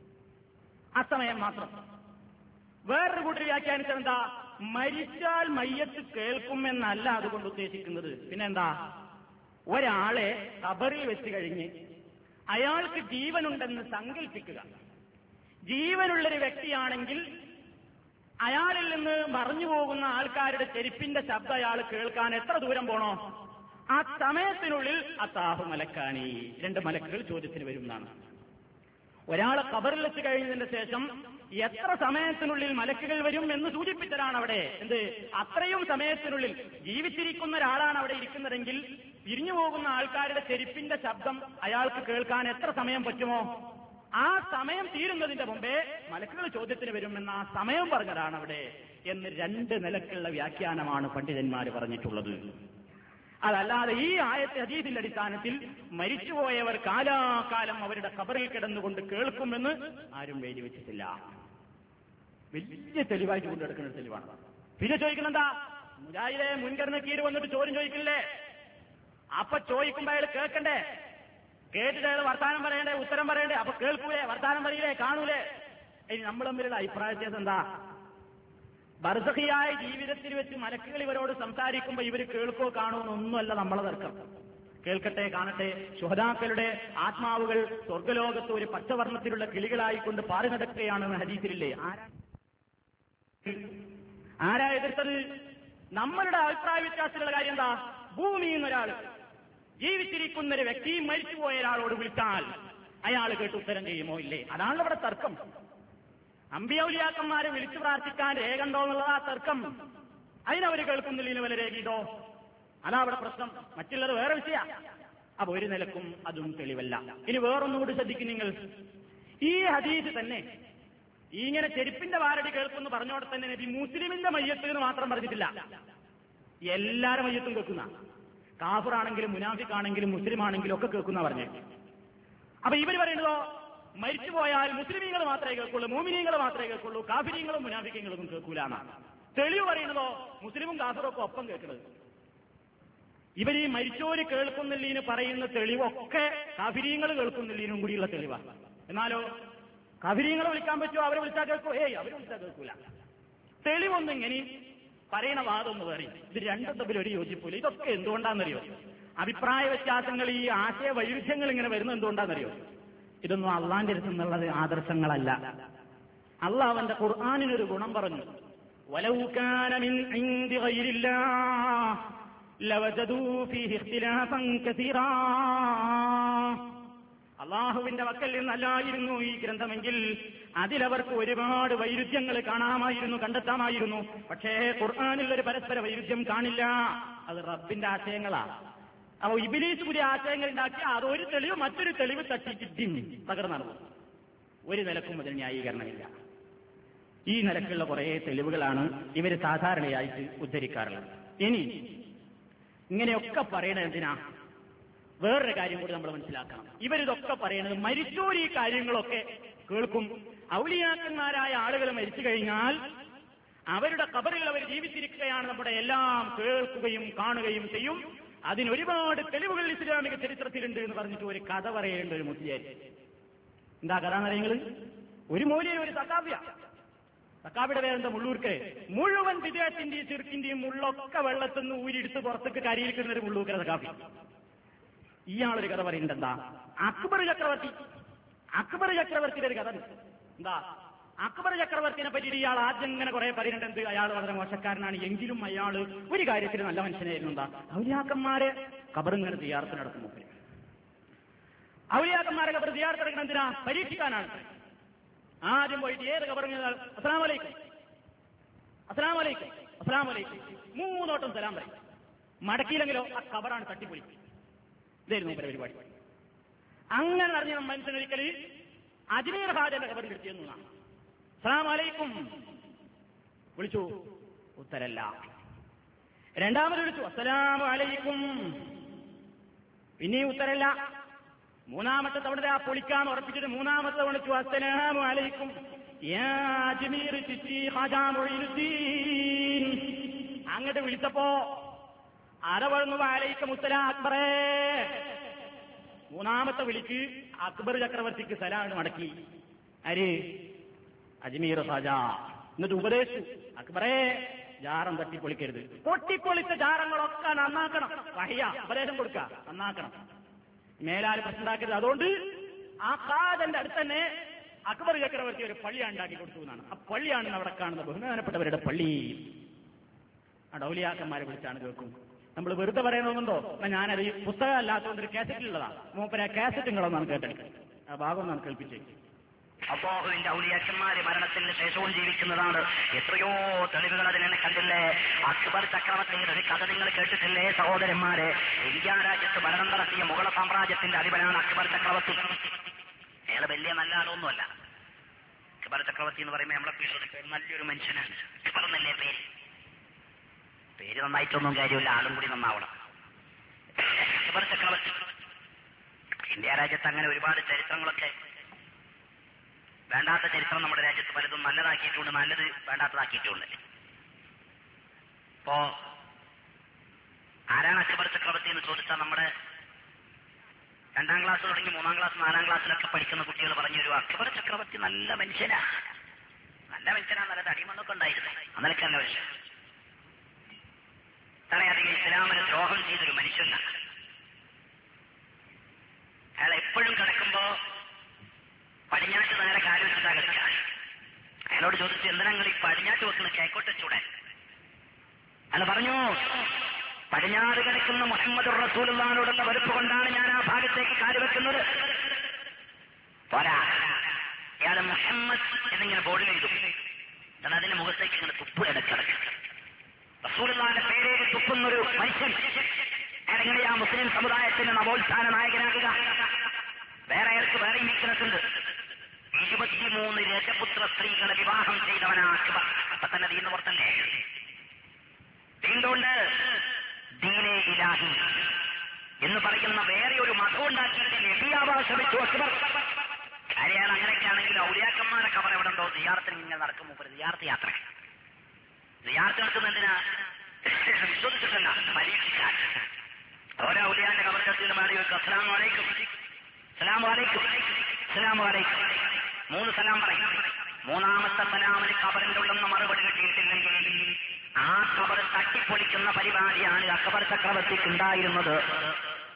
ആ സമയം മാത്രം. വേറൊരു കൂട്ടർ വ്യാഖ്യാനിച്ചത് എന്താ? മരിച്ചാൽ മയ്യത്ത് കേൾക്കുമെന്നല്ല അതുകൊണ്ട് ഉദ്ദേശിക്കുന്നത്. പിന്നെന്താ? ഒരാളെ ഖബറിൽ വെച്ച് കഴിഞ്ഞ് അയാൾക്ക് ജീവനുണ്ടെന്ന് സങ്കല്പിക്കുക. ജീവനുള്ളൊരു വ്യക്തിയാണെങ്കിൽ അയാളിൽ നിന്ന് മറഞ്ഞു പോകുന്ന ആൾക്കാരുടെ ചെരുപ്പിന്റെ ശബ്ദം അയാൾ കേൾക്കാൻ എത്ര ദൂരം പോണോ? ആ സമയത്തിനുള്ളിൽ അത്താഹു മലക്കാനി, രണ്ട് മലക്കുകൾ ചോദ്യത്തിന് വരും എന്നാണ്. ഒരാളെ ഖബറിൽ വെച്ച് കഴിഞ്ഞതിന് ശേഷം എത്ര സമയത്തിനുള്ളിൽ മലക്കുകൾ വരും എന്ന് സൂചിപ്പിച്ചതാണ് അവിടെ. എന്ത്? അത്രയും സമയത്തിനുള്ളിൽ ജീവിച്ചിരിക്കുന്ന ഒരാളാണ് അവിടെ ഇരിക്കുന്നതെങ്കിൽ പിരിഞ്ഞു പോകുന്ന ആൾക്കാരുടെ ചെരുപ്പിന്റെ ശബ്ദം അയാൾക്ക് കേൾക്കാൻ എത്ര സമയം പറ്റുമോ? ആ സമയം തീരുന്നതിന്റെ മുമ്പേ മലക്കുകൾ ചോദ്യത്തിന് വരുമെന്ന് ആ സമയം പറഞ്ഞതാണ് അവിടെ എന്ന് രണ്ട് നിലക്കുള്ള വ്യാഖ്യാനമാണ് പണ്ഡിതന്മാർ പറഞ്ഞിട്ടുള്ളത്. അതല്ലാതെ ഈ ആയത്തെ ഹദീസിന്റെ അടിസ്ഥാനത്തിൽ മരിച്ചുപോയവർ കാലാകാലം അവരുടെ ഖബറിൽ കിടന്നുകൊണ്ട് കേൾക്കുമെന്ന് ആരും എഴുതി വെച്ചിട്ടില്ല. വലിയ തെളിവായിട്ട് കൊണ്ടെടുക്കുന്ന ഒരു തെളിവാണ്. പിന്നെ ചോദിക്കുന്നെന്താ? മുജാഹിദെ മുൻഗണന കീര് വന്നിട്ട് ചോദ്യം ചോദിക്കില്ലേ? അപ്പൊ ചോദിക്കുമ്പോ അയാൾ കേൾക്കണ്ടേ? കേട്ടിട്ട് അയാൾ വർത്താനം പറയണ്ടേ, ഉത്തരം പറയണ്ടേ? അപ്പൊ കേൾക്കൂലേ? വർത്താനം പറയില്ലേ? കാണൂലേ? ഇനി നമ്മൾ തമ്മിലുള്ള അഭിപ്രായ വ്യത്യാസം എന്താ? ബർസഖിയായ ജീവിതത്തിൽ വെച്ച് മലക്കുകൾ ഇവരോട് സംസാരിക്കുമ്പോൾ ഇവർ കേൾക്കോ കാണോ എന്നൊന്നുമല്ല നമ്മളെ തർക്കം. കേൾക്കട്ടെ, കാണട്ടെ. ശുഹദാക്കളുടെ ആത്മാവുകൾ സ്വർഗ്ഗലോകത്ത് ഒരു പച്ചവർണ്ണത്തിലുള്ള കിളികളായിക്കൊണ്ട് പാറി നടക്കുകയാണെന്ന് ഹദീസിലില്ലേ? ആരാ എതിർത്തത്? നമ്മളുടെ അഭിപ്രായ വ്യത്യാസത്തിലുള്ള കാര്യം എന്താ? ഭൂമിയിൽ നിന്നൊരാൾ, ജീവിച്ചിരിക്കുന്നൊരു വ്യക്തി മരിച്ചുപോയ ഒരാളോട് വിളിച്ചാൽ അയാൾ കേട്ട് ഉത്തരം ചെയ്യുമോ ഇല്ലേ? അതാണ് ഇവിടെ തർക്കം. അമ്പിയൗലിയാക്കന്മാരെ വിളിച്ചു പ്രാർത്ഥിക്കാൻ രേഖണ്ടോ എന്നുള്ളതാ തർക്കം. അതിനവര് കേൾക്കുന്നില്ല, വല്ല രേഖയിടോ? അതാ അവിടെ പ്രശ്നം. മറ്റുള്ളത് വേറെ വിഷയ. അപ്പൊ ഒരു നിലക്കും അതും തെളിവല്ല. ഇനി വേറൊന്നുകൂടി ശ്രദ്ധിക്കും നിങ്ങൾ. ഈ ഹദീസ് തന്നെ ഇങ്ങനെ ചെരുപ്പിന്റെ വാരടി കേൾക്കുമെന്ന് പറഞ്ഞോടെ തന്നെ നബി മുസ്ലിമിന്റെ മയ്യത്ത് എന്ന് മാത്രം പറഞ്ഞിട്ടില്ല, എല്ലാരും മയ്യത്തും കേൾക്കുന്ന. കാഫിറാണെങ്കിലും മുനാഫിക്കാണെങ്കിലും മുസ്ലിം ആണെങ്കിലും ഒക്കെ കേൾക്കുന്ന പറഞ്ഞേ. അപ്പൊ ഇവർ പറയുന്നതോ മരിച്ചുപോയാൽ മുസ്ലിമീങ്ങൾ മാത്രമേ കേൾക്കുള്ളൂ, മോമിനീങ്ങൾ മാത്രമേ കേൾക്കുള്ളൂ, കാഫിരീങ്ങളും മുനാഫിക്കങ്ങളൊന്നും കേൾക്കൂല എന്നാണ്. തെളിവ് പറയുന്നതോ മുസ്ലിമും കാഫിറും ഒക്കെ ഒപ്പം കേൾക്കുന്നത്. ഇവർ ഈ മരിച്ചോര് കേൾക്കുന്നില്ലീന് പറയുന്ന തെളിവൊക്കെ കാഫിരീങ്ങൾ കേൾക്കുന്നില്ലീനും കൂടിയുള്ള തെളിവാണ്. എന്നാലോ കാഫിരീങ്ങളെ വിളിക്കാൻ പറ്റുമോ? അവരെ വിളിച്ചാൽ കേൾക്കോ? അവരെ വിളിച്ചാൽ കേൾക്കൂല. തെളിവൊന്നും ഇങ്ങനെ പറയണ വാദമൊന്ന് പറയും. ഇത് രണ്ടും തമ്മിൽ ഒരു യോജിപ്പില്ല. ഇതൊക്കെ എന്തുകൊണ്ടാണെന്നറിയോ? അഭിപ്രായ വ്യത്യാസങ്ങൾ, ഈ ആശയ വൈരുദ്ധ്യങ്ങൾ ഇങ്ങനെ വരുന്നത് എന്തുകൊണ്ടാണെന്നറിയോ? ഇതൊന്നും അള്ളാന്റെ അടുത്ത് നിന്നുള്ളത് ആദർശങ്ങളല്ല. അള്ളാഹ് അവന്റെ ഖുർആനിനൊരു ഗുണം പറഞ്ഞു, വലൗ കാന മിൻ ഇൻദി ഗൈരില്ലാഹ് ലവജദൂ ഫീഹി ഇഖ്തിലാഫൻ കസീറാ. അള്ളാഹുവിന്റെ വക്കൽ നിന്നല്ലായിരുന്നു ഈ ഗ്രന്ഥമെങ്കിൽ അതിലവർക്ക് ഒരുപാട് വൈരുദ്ധ്യങ്ങൾ കാണാമായിരുന്നു, കണ്ടെത്താമായിരുന്നു. പക്ഷേ ഖുർആനിൽ ഒരു പരസ്പര വൈരുദ്ധ്യം കാണില്ല. അത് റബ്ബിന്റെ ആശയങ്ങളാ. അപ്പൊ ഇബ്ലീസ് പുതിയ ആശയങ്ങൾ ഉണ്ടാക്കി അതൊരു തെളിവ് മറ്റൊരു തെളിവ് തട്ടിച്ചിട്ടും തകർന്നു. ഒരു നിലക്കും അതിന് ന്യായീകരണമില്ല. ഈ നിലക്കുള്ള കുറെ തെളിവുകളാണ് ഇവർ സാധാരണയായിട്ട് ഉദ്ധരിക്കാറുള്ളത്. ഇനി ഇങ്ങനെയൊക്കെ പറയണത് എന്തിനാ? വേറൊരു കാര്യം കൂടി നമ്മൾ മനസ്സിലാക്കണം. ഇവരിതൊക്കെ പറയണത് മരിച്ചോർ ഈ കാര്യങ്ങളൊക്കെ കേൾക്കും. ഔലിയാക്കന്മാരായ ആളുകൾ മരിച്ചു കഴിഞ്ഞാൽ അവരുടെ ഖബറിൽ അവർ ജീവിച്ചിരിക്കുകയാണ്, നമ്മുടെ എല്ലാം കേൾക്കുകയും കാണുകയും ചെയ്യും. അതിനൊരുപാട് തെളിവുകൾ ഇസ്ലാമിക ചരിത്രത്തിലുണ്ട് എന്ന് പറഞ്ഞിട്ട് ഒരു കഥ പറയേണ്ട ഒരു മുസ്ലിയാരി. എന്താ കഥ എന്നറിയങ്ങൾ? ഒരു മൗലിയ, ഒരു സക്കാബിയുടെ പേരെന്താ? മുള്ളൂർക്ക്. മുഴുവൻ വിദേഹത്തിന്റെയും ചെറുക്കിന്റെയും മുള്ളൊക്കെ വെള്ളത്തിൽ നിന്ന് ഊരിയെടുത്ത് പുറത്തേക്ക് കരിയിരിക്കുന്ന ഒരു മുള്ളൂക്കര സക്കാബി. ഇയാളൊരു കഥ പറയുന്നുണ്ട്. എന്താ? അക്ബർ ചക്രവർത്തിയുടെ ഒരു കഥ. എന്താ? അക്ബർ ചക്രവർത്തിനെ പറ്റിയിട്ട് ഇയാൾ ആദ്യം ഇങ്ങനെ കുറെ പറയുന്നുണ്ട്. എന്ത്? അയാൾ വളരെ മോശക്കാരനാണ്, എങ്കിലും അയാൾ ഒരു കാര്യത്തിൽ നല്ല മനുഷ്യനായിരുന്നു. എന്താ? ഔലിയാക്കന്മാരെ ഖബർ ഇങ്ങനെ സിയാറത്ത് നടത്തുന്നു. ഔലിയാക്കന്മാരെ ഖബർ സിയാറത്ത് നടക്കണം എന്തിനാ? പരീക്ഷിക്കാനാണ്. ആദ്യം പോയിട്ട് ഏത് ഖബറിന് അസ്സലാമു അലൈക്കും, അസ്സലാമു അലൈക്കും, അസ്സലാമു അലൈക്കും, 3 വട്ടം സലാം പറയും. മടക്കിയില്ലെങ്കിലോ ആ ഖബറാണ് തട്ടിപ്പൊളിക്കും. ഇതായിരുന്നു പരിപാടി. അങ്ങനെ അറിഞ്ഞ മനുഷ്യനൊരിക്കൽ അജ്മീർ ഹാജന്റെ ഖബറിൽ എത്തിയെന്നു. അസ്സലാമു അലൈക്കും വിളിച്ചു, ഉത്തരല്ല. രണ്ടാമത് വിളിച്ചു, അസ്സലാമു അലൈക്കും, പിന്നെയും ഉത്തരല്ല. മൂന്നാമത്തെ തവണ പൊളിക്കാൻ ഉറപ്പിച്ചിട്ട് മൂന്നാമത്തെ തവണ വിളിച്ചു, അസ്സലാമു അലൈക്കും യാ അജ്മീർ ചിശ്തി ഖാജാ മുഈനുദ്ദീൻ. അങ്ങോട്ട് വിളിച്ചപ്പോ അരവഴുന്നു, അലൈക്കും മുസ്സലാം അക്ബറേ. മൂന്നാമത്തെ വിളിക്ക് അക്ബർ ചക്രവർത്തിക്ക് സലാം മടക്കി. ആര്? അജ്മീർ ഖാജ. എന്നിട്ട് ഉപദേശിച്ചു, അക്ബറേ ജാറം തട്ടിപ്പൊളിക്കരുത്, പൊട്ടിപ്പൊളിച്ച ജാറങ്ങളൊക്കെ നന്നാക്കണം. വഹിയ ഉപദേശം കൊടുക്ക, നന്നാക്കണം, മേലാൽ പ്രശ്നം ഉണ്ടാക്കരുത്. അതുകൊണ്ട് ആ ഖാജന്റെ അടുത്ത് തന്നെ അക്ബർ ചക്രവർത്തി ഒരു പള്ളിയാണ് ഉണ്ടാക്കി കൊടുത്തു എന്നാണ്. ആ പള്ളിയാണ് അവിടെ കാണുന്ന ബഹുമാനപ്പെട്ടവരുടെ പള്ളി. ഔലിയാക്കന്മാരെ വിളിച്ചാണ് കേൾക്കും. നമ്മൾ വെറുതെ പറയണമെന്നുണ്ടോ? ഞാനത് ഈ പുസ്തകം അല്ലാത്തതുകൊണ്ട് ഒരു കാസറ്റിലുള്ളതാ. മൂപ്പര കാസറ്റ് നിങ്ങളൊന്നാണ് കേട്ടെടുക്കുക. ആ ഭാഗം ഒന്നാണ് കേൾപ്പിച്ചേ. അല്ലാഹുവിന്റെ ഔലിയാക്കന്മാര് മരണത്തിന് ശേഷവും ജീവിക്കുന്നതാണ്. എത്രയോ തെളിവുകൾ അതിനെ കണ്ടില്ലേ? അക്ബർ ചക്രവർത്തിയുടെ ഒരു കഥ നിങ്ങൾ കേട്ടിട്ടില്ലേ സഹോദരന്മാരെ? ഇന്ത്യ രാജ്യത്ത് ഭരണം നടത്തിയ മുഗൾ സാമ്രാജ്യത്തിന്റെ അധിപനാണ് അക്ബർ ചക്രവർത്തി. അയാൾ വലിയ നല്ല ആളൊന്നുമല്ല. അക്ബർ ചക്രവർത്തി എന്ന് പറയുമ്പോൾ നമ്മളെ വിശ്വസിക്കുന്ന നല്ലൊരു മനുഷ്യനാണ്. അക്ബർ എന്നല്ലേ പേര്. പേര് നന്നായിട്ടൊന്നും കാര്യമില്ല, ആളും കൂടി നന്നാവണം. അക്ബർ ചക്രവർത്തി. ഇന്ത്യ രാജ്യത്ത് അങ്ങനെ ഒരുപാട് ചരിത്രങ്ങളൊക്കെ, വേണ്ടാത്ത ചരിത്രം നമ്മുടെ രാജ്യത്ത് പലതും നല്ലതാക്കിയിട്ടുണ്ട്, നല്ലത് വേണ്ടാത്തതാക്കിയിട്ടുണ്ട്. ഇപ്പോ ആരാണ് അക്ബർ ചക്രവർത്തി എന്ന് ചോദിച്ചാൽ നമ്മുടെ 2ാം ക്ലാസ് തുടങ്ങി 3ാം ക്ലാസ് 4ാം ക്ലാസ്സിലൊക്കെ പഠിക്കുന്ന കുട്ടികൾ പറഞ്ഞു തരും, അക്ബർ ചക്രവർത്തി നല്ല മനുഷ്യനാ, നല്ല തടിമണ്ണൊക്കെ ഉണ്ടായിരുന്നു, അന്നലൊക്കെ നല്ല മനുഷ്യൻ. ഇത്രയധികം ഇസ്ലാമിന് ദ്രോഹം ചെയ്തൊരു മനുഷ്യനാണ്. അയാൾ എപ്പോഴും കിടക്കുമ്പോ പടിഞ്ഞാറ്റ് നേരെ കാല് വെച്ചിട്ടാ കിടക്കാൻ. അയാളോട് ചോദിച്ചു, എന്തിനാ നിങ്ങൾ ഈ പടിഞ്ഞാറ്റ് വെക്കുന്ന കേക്കോട്ട് ചൂടാൻ? അയാൾ പറഞ്ഞു, പടിഞ്ഞാറ് കിടക്കുന്ന മുഹമ്മദ് റസൂലുള്ളാഹിനോടുള്ള വെറുപ്പ് കൊണ്ടാണ് ഞാൻ ആ ഭാഗത്തേക്ക് കാല് വെക്കുന്നത്. പോരാ, ഇയാൾ മുഹമ്മദ് എന്നിങ്ങനെ ബോർഡിൽ എഴുതും. എന്നാൽ അതിന്റെ മുഖത്തേക്ക് ഇങ്ങനെ തുപ്പ് കിടക്കിടക്കും. റസൂലുള്ളാഹിന്റെ പേരേക്ക് തുപ്പുന്നൊരു മനുഷ്യൻ അയാളെങ്ങനെയാ മുസ്ലിം സമുദായത്തിന്റെ നവോത്ഥാന നായകനാകുക? വേറെ അയാൾക്ക് വേറെ വീക്ക്നെസ് ഉണ്ട്. 23 രജപുത്ര സ്ത്രീകളെ വിവാഹം ചെയ്തവനാ അക്ബർ. അപ്പൊ തന്നെ ദീന്ന് പുറത്തല്ലേ? വീണ്ടുകൊണ്ട് ദീനേ ഇലാഹി എന്ന് പറയുന്ന വേറെ ഒരു മതം ഉണ്ടാക്കിയിട്ട് നബിയാവാൻ ശ്രമിച്ചു അക്ബർ. കാര്യമാണ്. അങ്ങനെയൊക്കെയാണെങ്കിൽ ഔലിയാക്കന്മാരെ ഖബർ എവിടെ ഉണ്ടോ? സിയാറത്തിന് ഇങ്ങനെ നടക്കും. മുമ്പ് സിയാറത്ത് യാത്ര. സിയാറത്ത് നടക്കുന്ന എന്തിനാ? വിശ്വസിച്ചിട്ടല്ല, പരീക്ഷിക്കാൻ. ഓരോ ഔലിയാന്റെ ഖബർ കത്തിന്ന് മാറി വെക്കും, അസ്സലാമു അലൈക്കും, അസ്സലാമു അലൈക്കും, അസ്സലാമു അലൈക്കും. 3 സലാം പറയും. 3ാമത്തെ സലാമിന് ഖബറിന്റെ ഉള്ളെന്ന് മറുപടി കിട്ടിയിട്ടില്ലെങ്കിൽ ആ ഖബർ തട്ടിപ്പൊളിക്കുന്ന പരിപാടിയാണ് അക്ബർ ചക്രവർത്തിക്ക് ഉണ്ടായിരുന്നത്.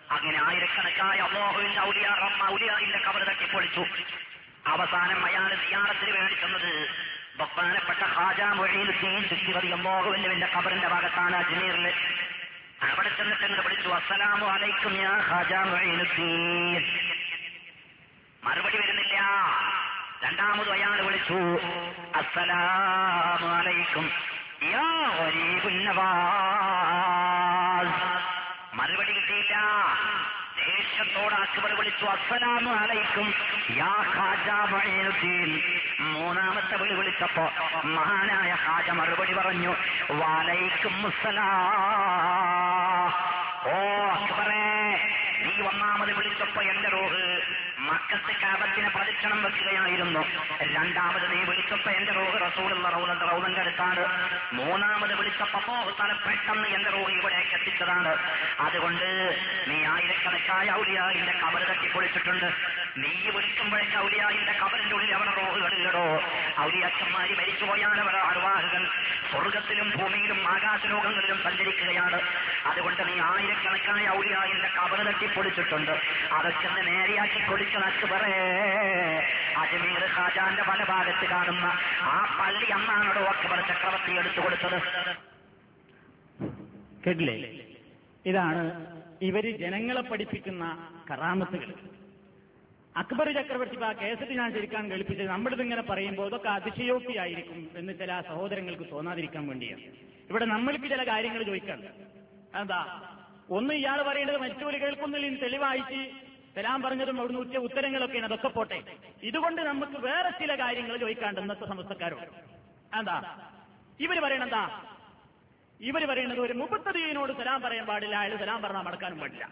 അങ്ങനെ ആയിരക്കണക്കായ അല്ലാഹുവിന്റെ ഔലിയാഇന്റെ ഖബർ തട്ടിപ്പൊളിച്ചു. അവസാനം അയാൾ സിയാറത്തിന് വേണ്ടി ചെന്നത് ബഹുമാനപ്പെട്ട ഖാജ മുഈനുദ്ദീൻ ചിശ്തി റളിയല്ലാഹുവിന്റെ ഖബറിന്റെ ഭാഗത്താണ് അജ്മീറിൽ. അവിടെ ചെന്നിട്ട് എന്ന് വിളിച്ചു, അസ്സലാമു അലൈക്കും യാ ഖാജ മുഈനുദ്ദീൻ. മറുപടി വരുന്നില്ല. രണ്ടാമത് അയാൾ വിളിച്ചു, അസ്സലാമു അലൈക്കും യാ ഗരീബുൻ നവാസ്. മറുപടി കിട്ടിയില്ല. ദേഷ്യത്തോട് അക്ബർ വിളിച്ചു, അസ്സലാമു അലൈക്കും യാ ഖാജ മുഈനുദ്ദീൻ. മൂന്നാമത്തെ വിളി വിളിച്ചപ്പോ മഹാനായ ഖാജ മറുപടി പറഞ്ഞു, വഅലൈക്കും അസ്സലാം. ഓ അക്ബറേ, നീ ഒന്നാമത് വിളിച്ചപ്പോ എന്റെ റൂഹ് മക്കത്തെ കാബത്തിനെ പ്രദക്ഷിണം വെക്കുകയായിരുന്നു. രണ്ടാമത് നീ വിളിച്ചപ്പോ എന്റെ റൂഹ് റസൂലുള്ള റൗളന്റെ അടുത്താണ്. മൂന്നാമത് വിളിച്ചപ്പോ തല പെട്ടെന്ന് എന്റെ റൂഹ് ഇവിടേക്ക് എത്തിച്ചതാണ്. അതുകൊണ്ട് നീ ആയിരക്കണക്കായ ഔലിയാഇന്റെ ഖബർ തട്ടിപ്പൊളിച്ചിട്ടുണ്ട്. നീ വിളിക്കുമ്പോഴേക്ക് ഔലിയാഇന്റെ ഖബറിന്റെ ഉള്ളിൽ അവരുടെ റൂഹുകളില്ലടോ. ഔലിയാക്കന്മാര് മരിച്ചുപോയാൽ അവരുടെ അർവാഹുകൾ സ്വർഗത്തിലും ഭൂമിയിലും ആകാശലോകങ്ങളിലും സഞ്ചരിക്കുകയാണ്. അതുകൊണ്ട് നീ ആയിരക്കണക്കായ ഔലിയാഇന്റെ ഖബർ തട്ടിപ്പൊളിച്ചിട്ടുണ്ട്. അതൊക്കെ നേരെയാക്കി പൊളിക്കണം അക്ബറേ. അജ്മീർ ഖാജാന്റെ പല ഭാഗത്ത് കാണുന്ന ആ പള്ളി അന്നാണോ അക്ബർ ചക്രവർത്തി എടുത്തു കൊടുത്തത്. കേട്ടില്ലേ? ഇതാണ് ഇവര് ജനങ്ങളെ പഠിപ്പിക്കുന്ന കറാമത്തുകൾ. അക്ബർ ചക്രവർത്തി ആ കേസറ്റ് ഞാൻ ശരിക്കാൻ കേൾപ്പിച്ചത് നമ്മളിതിങ്ങനെ പറയുമ്പോൾ ഇതൊക്കെ അതിശയോക്തിയായിരിക്കും എന്ന് ചില സഹോദരങ്ങൾക്ക് തോന്നാതിരിക്കാൻ വേണ്ടിയാണ്. ഇവിടെ നമ്മൾക്ക് ചില കാര്യങ്ങൾ ചോദിക്കാണ്ട്. എന്താ ഒന്ന്, ഇയാൾ പറയേണ്ടത് മറ്റൊരു കേൾക്കുന്നില്ല തെളിവായിട്ട് സലാം പറഞ്ഞതും അവിടുന്ന് ഉച്ച ഉത്തരങ്ങളൊക്കെയാണ്, അതൊക്കെ പോട്ടെ. ഇതുകൊണ്ട് നമുക്ക് വേറെ ചില കാര്യങ്ങൾ ചോദിക്കാണ്ട് ഇന്നത്തെ സമസ്തക്കാരോട്. എന്താ ഇവര് പറയണെന്താ? ഇവര് പറയുന്നത് ഒരു മുബത്തദീനോട് സലാം പറയാൻ പാടില്ല, അയാൾ സലാം പറഞ്ഞാൽ മടക്കാനും പാടില്ല.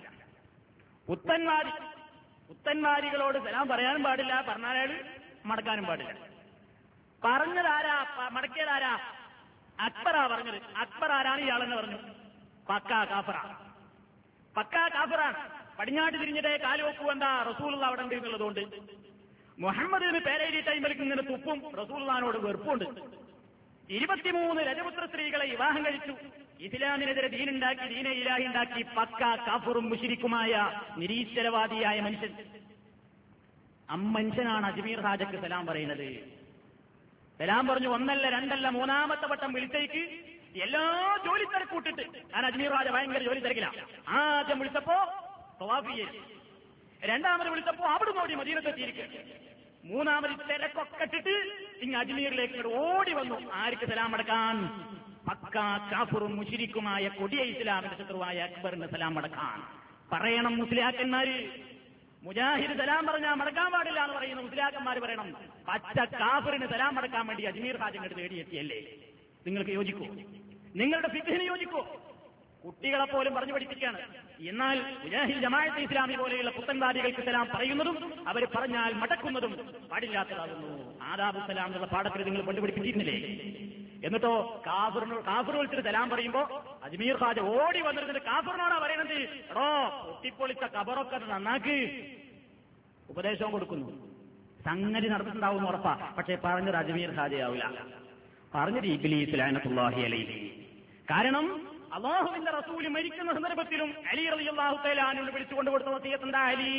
പുത്തന്മാരികളോട് സലാം പറയാനും പാടില്ല, പറഞ്ഞാൽ അയാൾ മടക്കാനും പാടില്ല. പറഞ്ഞതാരാ? മടക്കിയതാരാ? അക്ബറാ പറഞ്ഞത്. അക്ബർ ആരാണ്? ഇയാളെന്ന് പറഞ്ഞു. പക്കാ കാഫിറാണ്. പടിഞ്ഞാട്ട് തിരിഞ്ഞിട്ടേ കാല് വെക്കൂ. എന്താ? റസൂലുള്ള അവിടെ ഉണ്ട് എന്നുള്ളതുകൊണ്ട്. മുഹമ്മദിന് പേരേരി ടൈമിലേക്ക് ഇങ്ങനെ തുപ്പും. റസൂലുള്ളാഹിനോട് വെറുപ്പുണ്ട്. 23 രജപുത്ര സ്ത്രീകളെ വിവാഹം കഴിച്ചു. ഇസ്ലാമിനെതിരെ ദീനുണ്ടാക്കി, ദീനെ ഇലാഹി ഉണ്ടാക്കി. പക്കാ കാഫിറും മുശ്രിക്കുമായ നിരീശ്വരവാദിയായ മനുഷ്യൻ. മനുഷ്യനാണ് അജ്മീർ ഹാജക്ക് സലാം പറയുന്നത്. സലാം പറഞ്ഞു ഒന്നല്ല രണ്ടല്ല മൂന്നാമത്തെ വട്ടം വിളിച്ചേക്ക് എല്ലാ ജോലി തിരക്കൂട്ടിട്ട്. ഞാൻ അജ്മീർ ഹാജ ഭയങ്കര ജോലി തിരക്കില്ല. ആദ്യം വിളിച്ചപ്പോ തവാഫ് ചെയ്യും. രണ്ടാമത് വിളിച്ചപ്പോ അവിടുന്ന് ഓടി മദീനത്തെത്തിയിരിക്കുക. മൂന്നാമത് തിരക്കൊക്കെ ഇട്ടിട്ട് ഇങ്ങ് അജ്മീറിലേക്ക് ഓടി വന്നു. ആർക്ക് സലാം അടക്കാൻ? പക്കാ കാഫിറും മുശ്രിക്കുമായ കൊടിയ ഇസ്ലാമിന്റെ ശത്രുവായ അക്ബറിന്റെ സലാം അടക്കാൻ പറയണം മുസ്ലിയാക്കന്മാര്. മുജാഹിദ് സലാം പറഞ്ഞാൽ മടക്കാൻ പാടില്ല എന്ന് പറയുന്ന മുസ്ലിയാക്കന്മാര് പറയണം പച്ച കാഫിറിന് സലാം അടക്കാൻ വേണ്ടി അജ്മീർ ഹാജിങ്ങോട്ട് തേടിയെത്തിയല്ലേ. നിങ്ങൾക്ക് യോജിക്കോ? നിങ്ങളുടെ ഫിഖ്ഹിന് യോജിക്കോ? കുട്ടികളെ പോലും പറഞ്ഞു പഠിപ്പിക്കുകയാണ്. എന്നാൽ മുജാഹിദ് ജമാഅത്തെ ഇസ്ലാമി പോലെയുള്ള പുത്തൻവാദികൾക്ക് സലാം പറയുന്നതും അവർ പറഞ്ഞാൽ മടക്കുന്നതും പാടില്ലാത്തതാകുന്നു. ആദാബു സലാം എന്നുള്ള പാഠത്തിൽ നിങ്ങൾ പഠിപ്പിച്ചിരുന്നില്ലേ? എന്നിട്ടോ കാഫിർ വിളിച്ചിട്ട് സലാം പറയുമ്പോ അജ്മീർ ഹാജ ഓടി വന്നിരുന്നിട്ട് കാഫിറിനോടാ പറയുന്നത്, എടോ പൊട്ടിപ്പൊളിച്ച കബറൊക്കെ നന്നാക്ക്. ഉപദേശവും കൊടുക്കുന്നു. സംഗതി നടന്നിട്ടുണ്ടാവും ഉറപ്പാ. പക്ഷെ പറഞ്ഞത് അജ്മീർ ഹാജയാവില്ല, പറഞ്ഞത് ഇബ്ലീസ് ലഅനത്തുല്ലാഹി അലൈഹി. കാരണം അല്ലാഹുവിന്റെ റസൂല് മരിക്കുന്ന സന്ദർഭത്തിലും അലി റളിയല്ലാഹു തആല അൻഹുവിനെ വിളിച്ചുകൊണ്ട് കൊടുത്ത വസിയത്ത് എന്താ? അലി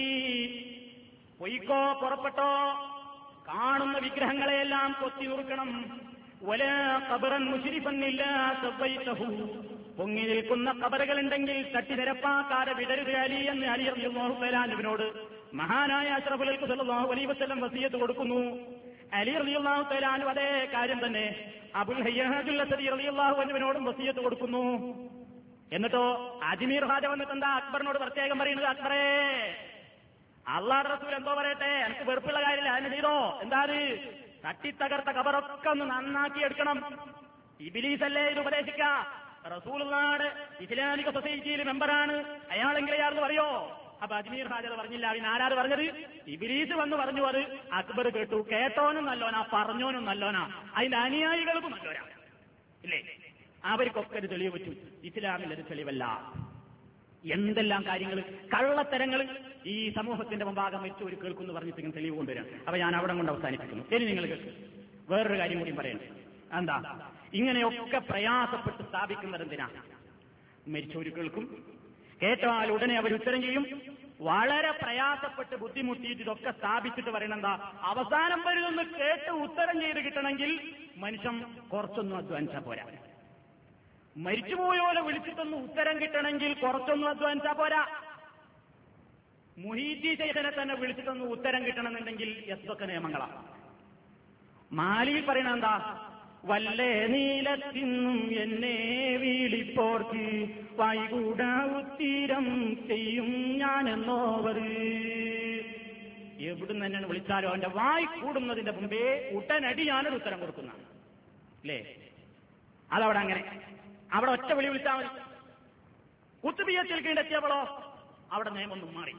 പൊയ്ക്കോ, പുറപ്പെട്ടോ, കാണുന്ന വിഗ്രഹങ്ങളെയെല്ലാം കൊത്തി നുറുക്കണം. വലാ ഖബറൻ മുശ്രിഫൻ ഇല്ലാ സവൈതഹു. പൊങ്ങി നിൽക്കുന്ന ഖബറുകളുണ്ടെങ്കിൽ തട്ടി നിരപ്പാക്കാതെ വിടരുത് അലി എന്ന് അലി റളിയല്ലാഹു തആല അൻഹുവിനോട് മഹാനായ അഷ്റഫുൽ ഖൽഖ് സല്ലല്ലാഹു അലൈഹി വസല്ലം വസിയത്ത് കൊടുക്കുന്നു. അലി റളിയല്ലാഹു തആല അൻഹു അതേ കാര്യം തന്നെ അബുൽ ഹയ്യാജുൽ അസദി റളിയല്ലാഹു അൻഹുവിനോടും വസിയത്ത് കൊടുക്കുന്നു. എന്നിട്ടോ അജ്മീർ ഹാജ വന്നിട്ട് എന്താ അക്ബറിനോട് പ്രത്യേകം പറയുന്നത്? അക്ബറേ, അള്ളാഹുവിന്റെ റസൂൽ എന്തോ പറയട്ടെ, എനിക്ക് വെറുപ്പുള്ള കാര്യമില്ല, അതിന് ചെയ്തോ. എന്താ അത്? തട്ടിത്തകർത്ത ഖബറൊക്കെ ഒന്ന് നന്നാക്കി എടുക്കണം. ഇബ്ലീസല്ലേ ഇത് ഉപദേശിക്ക? റസൂലുള്ളാഹിയുടെ ഇസ്ലാമിക സൊസൈറ്റിയിൽ മെമ്പറാണ് അയാളെങ്കിലും അയാളെന്ന് പറയോ? അപ്പൊ അജ്മീർ ഹാജർ പറഞ്ഞില്ല. പിന്നെ ആരാത് പറഞ്ഞത്? ഇബ്ലീസ് വന്ന് പറഞ്ഞു. അത് അക്ബർ കേട്ടു. കേട്ടോനും നല്ലോനാ, പറഞ്ഞോനും നല്ലോനാ, അതിന്റെ അനുയായികൾക്കും നല്ലോനാ. ഇല്ലേ? അവർക്കൊക്കെ ഒരു തെളിവ് പറ്റും. ഇസ്ലാമിൽ ഒരു തെളിവല്ല. എന്തെല്ലാം കാര്യങ്ങൾ, കള്ളത്തരങ്ങൾ ഈ സമൂഹത്തിന്റെ മുമ്പാകം വെച്ച് ഒരു കേൾക്കുന്നു പറഞ്ഞിട്ട് തെളിവ് കൊണ്ടുവരാം. അപ്പൊ ഞാൻ അവിടെ കൊണ്ട് അവസാനിപ്പിക്കുന്നു. ഇനി നിങ്ങൾ കേൾക്കും. വേറൊരു കാര്യം കൂടി പറയണം. എന്താ? ഇങ്ങനെയൊക്കെ പ്രയാസപ്പെട്ട് സ്ഥാപിക്കുന്നത് എന്തിനാ? മരിച്ചവര് കേൾക്കും. കേട്ടാൽ ഉടനെ അവർ ഉത്തരം ചെയ്യും. വളരെ പ്രയാസപ്പെട്ട് ബുദ്ധിമുട്ടിയിട്ട് ഇതൊക്കെ സ്ഥാപിച്ചിട്ട് പറയണെന്താ, അവസാനം വരുന്നൊന്ന് കേട്ട് ഉത്തരം ചെയ്ത് കിട്ടണമെങ്കിൽ മനുഷ്യൻ കുറച്ചൊന്നും അധ്വാനിച്ചാ പോരാ. മരിച്ചുപോയോലെ വിളിച്ചിട്ടൊന്ന് ഉത്തരം കിട്ടണമെങ്കിൽ കുറച്ചൊന്നും അധ്വാനിച്ചാ പോരാ. മുഹീദ്ദീൻ ശൈഖിനെ തന്നെ വിളിച്ചിട്ടൊന്ന് ഉത്തരം കിട്ടണമെന്നുണ്ടെങ്കിൽ എന്തൊക്കെ നിയമങ്ങളാണ്. മാലിയിൽ പറയണ എന്താ, വല്ലേ നീലത്തിന്നും എന്നെ വീളിപ്പോർക്ക് വൈകൂട ഉത്തരം ചെയ്യും ഞാനെന്നോവർ. എവിടുന്ന് തന്നെയാണ് വിളിച്ചാലോ അവന്റെ വായി കൂടുന്നതിന്റെ മുമ്പേ ഉടനടി ഞാനൊരു ഉത്തരം കൊടുക്കുന്ന അല്ലേ. അതവിടെ അങ്ങനെ, അവിടെ ഒറ്റ വിളി വിളിച്ചാൽ മതി. കുത്തുബിയത്തിൽ കീഴെത്തിയപ്പോഴോ അവിടെ നിയമൊന്നും മാറി.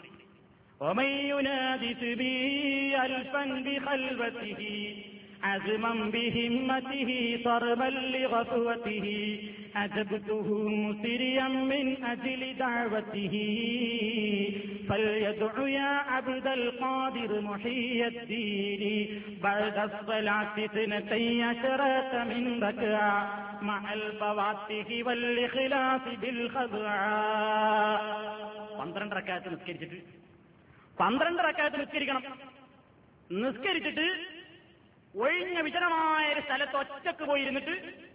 عزما بهمته صربا لغفوته أجبته مسريا من أجل دعوته فليدع يا عبد القادر محي الدين بعد الصلاة 12 من ركعة مع الفواتح والإخلاص بالخضعاء. 12 റക്അത്ത് നിസ്കരിച്ചിട്ട് 12 റക്അത്ത് നിസ്കരിക്കണം. നിസ്കരിച്ചിട്ട് ഒഴിഞ്ഞ വിജനമായ ഒരു സ്ഥലത്ത് ഒറ്റക്ക് പോയിരുന്നിട്ട്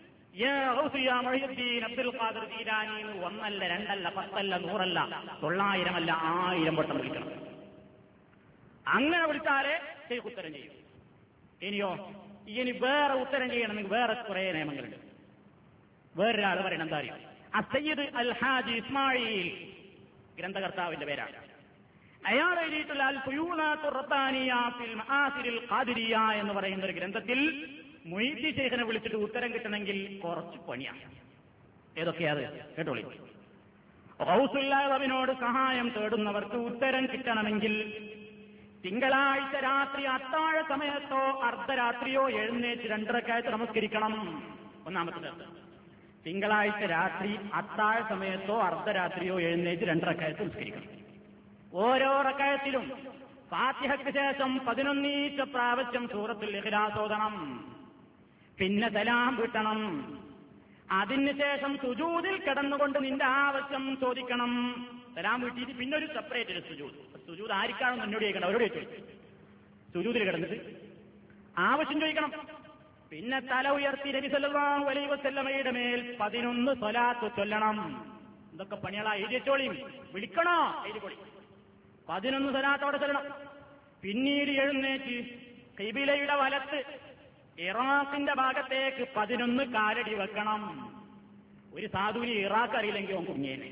അബ്ദുൽ ഖാദിർ ജീലാനി ഒന്നല്ല രണ്ടല്ല 10 അല്ല 100 അല്ല 900 അല്ല 1000 വട്ടം വിളിക്കണം. അങ്ങനെ വിളിച്ചാലേ ശൈഖ് ഉത്തരം ചെയ്യും. ഇനിയോ ഇനി വേറെ ഉത്തരം ചെയ്യണമെങ്കിൽ വേറെ കുറെ നിയമങ്ങളുണ്ട്. വേറൊരാൾ പറയണം എന്താ അറിയാം, അസയ്യിദ് അൽ ഹാജി ഇസ്മായിൽ ഗ്രന്ഥകർത്താവിന്റെ പേരാണ്. അയാൾ എഴുതിയിട്ടുള്ള അൽ ഫുയൂനാത്തു റബ്ബാനിയ ഫിൽ മആസിരിൽ ഖാദിരിയ എന്ന് പറയുന്ന ഒരു ഗ്രന്ഥത്തിൽ മുഹീദ്ദീൻ ശൈഖിനെ വിളിച്ചിട്ട് ഉത്തരം കിട്ടണമെങ്കിൽ കുറച്ച് പണിയാണ്. ഏതൊക്കെയാത് കേട്ടോളി. ഗൗസുല്ലാഹിനോട് സഹായം തേടുന്നവർക്ക് ഉത്തരം കിട്ടണമെങ്കിൽ തിങ്കളാഴ്ച രാത്രി അത്താഴ സമയത്തോ അർദ്ധരാത്രിയോ എഴുന്നേറ്റ് 2 റക്അത്ത് നമസ്കരിക്കണം. ഒന്നാമത്തെ തിങ്കളാഴ്ച രാത്രി അത്താഴ സമയത്തോ അർദ്ധരാത്രിയോ എഴുന്നേറ്റ് 2 റക്അത്ത് നമസ്കരിക്കണം. ഓരോ റക്അത്തിലും ഫാത്തിഹയ്ക്ക് ശേഷം 11 പ്രാവശ്യം സൂറത്തുൽ ഇഖ്ലാസ് ഓതണം. പിന്നെ സലാം വീട്ടണം. അതിനുശേഷം സുജൂദിൽ കിടന്നുകൊണ്ട് നിന്റെ ആവശ്യം ചോദിക്കണം. സലാം വീട്ടിയിട്ട് പിന്നെ ഒരു സെപ്പറേറ്റ് സുജൂദ് ആർക്കാണെന്ന് എന്നോട് ചോദിക്കണം. അവരോട് ചോദിച്ചു സുജൂദിൽ കിടന്നിട്ട് ആവശ്യം ചോദിക്കണം. പിന്നെ തല ഉയർത്തി നബി സല്ലല്ലാഹു അലൈഹി വസല്ലമയുടെ മേൽ 11 സ്വലാത്ത് ചൊല്ലണം. ഇതൊക്കെ പണികളാ, എഴുതിച്ചോളിയും വിളിക്കണോ എഴുതിക്കോളി. 11 സ്വലാത്തോടെ ചൊല്ലണം. പിന്നീട് എഴുന്നേറ്റ് ഖിബിലയുടെ വലത്ത് ഇറാഖിന്റെ ഭാഗത്തേക്ക് 11 കാലടി വെക്കണം. ഒരു സാധുവിന് ഇറാഖ് അറിയില്ലെങ്കിൽ ഓൻ കുടുങ്ങിയേനെ.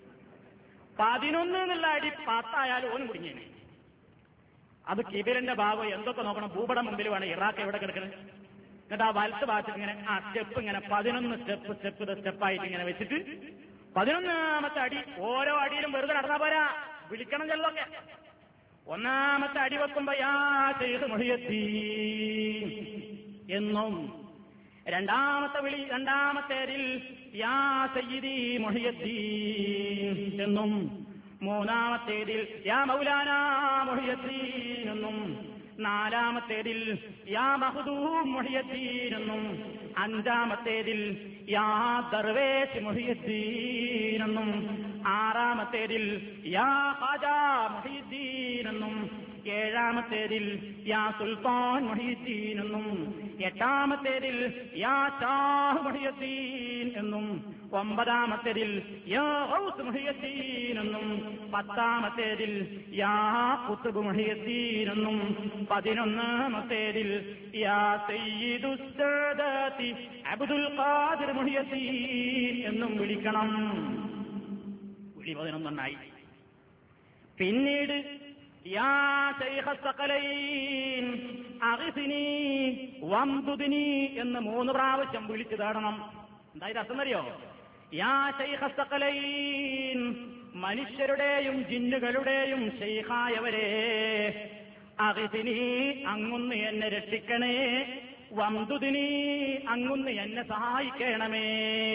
11 എന്നുള്ള അടി 10 ആയാലും ഓൻ കുടുങ്ങിയേനെ. അത് ഖിബിലന്റെ ഭാഗം എന്തൊക്കെ നോക്കണം. ഭൂപടം മുമ്പിൽ വേണം ഇറാഖ് എവിടെ കിടക്കുന്നത്. എന്നിട്ട് ആ വലത്ത് ഭാഗത്ത് ഇങ്ങനെ ആ സ്റ്റെപ്പ് ഇങ്ങനെ 11 സ്റ്റെപ്പായിട്ട് ഇങ്ങനെ വെച്ചിട്ട് 11ാമത്തെ അടി ഓരോ അടിയിലും വെറുതെ നടന്നാ പോരാ, വിളിക്കണം ചെല്ലൊക്കെ. 1ാമത്തെ അടി വെക്കുമ്പോ യാ ശൈഖ് മുഹിയുദ്ദീൻ എന്നും, 2ാമത്തെ വിളി 2ാമത്തേതിൽ യാ സയ്യിദി മുഹിയുദ്ദീൻ എന്നും, 3ാമത്തേതിൽ യാ മൗലാനാ മുഹിയുദ്ദീൻ എന്നും, 4ാമത്തേതിൽ യാ മഖ്ദൂം മുഹിയുദ്ദീൻ എന്നും, 5ാമത്തേതിൽ യാ ദർവേശ് മുഹിയുദ്ദീൻ എന്നും, 6ാമത്തേതിൽ യാ ഖാജാ മുഹിയുദ്ദീൻ എന്നും, 7ാമത്തേതിൽ യാ സുൽത്താൻ മുഹിയുദ്ദീൻ എന്നും, 8ാമത്തേതിൽ യാ ഷാഹ് മുഹിയുദ്ദീൻ എന്നും, 9ാമത്തേതിൽ യാ ഗൗസ് മുഹിയുദ്ദീൻ എന്നും, 10ാമത്തേതിൽ യാ ഖുത്ബ് മുഹിയുദ്ദീൻ എന്നും, 11ാമത്തേതിൽ യാ സയ്യിദുസ് സാദാത്തി അബ്ദുൽ ഖാദിർ മുഹിയുദ്ദീൻ എന്നും വിളിക്കണം. വിളി 11 പിന്നീട് യാ ശൈഖസ് സഖലൈൻ അഗ്സിനി വംദുദ്നി എന്ന് 3 പ്രാവശ്യം വിളിച്ചു തേടണം. എന്തായത് അർത്ഥമറിയോ? യാ ശൈഖസ് സഖലൈൻ മനുഷ്യരുടെയും ജിന്നുകളുടെയും ശൈഖായവരെ, അഗ്സിനി അങ്ങൊന്ന് എന്നെ രക്ഷിക്കണേ, വംദുദ്നി അങ്ങൊന്ന് എന്നെ സഹായിക്കണമേ.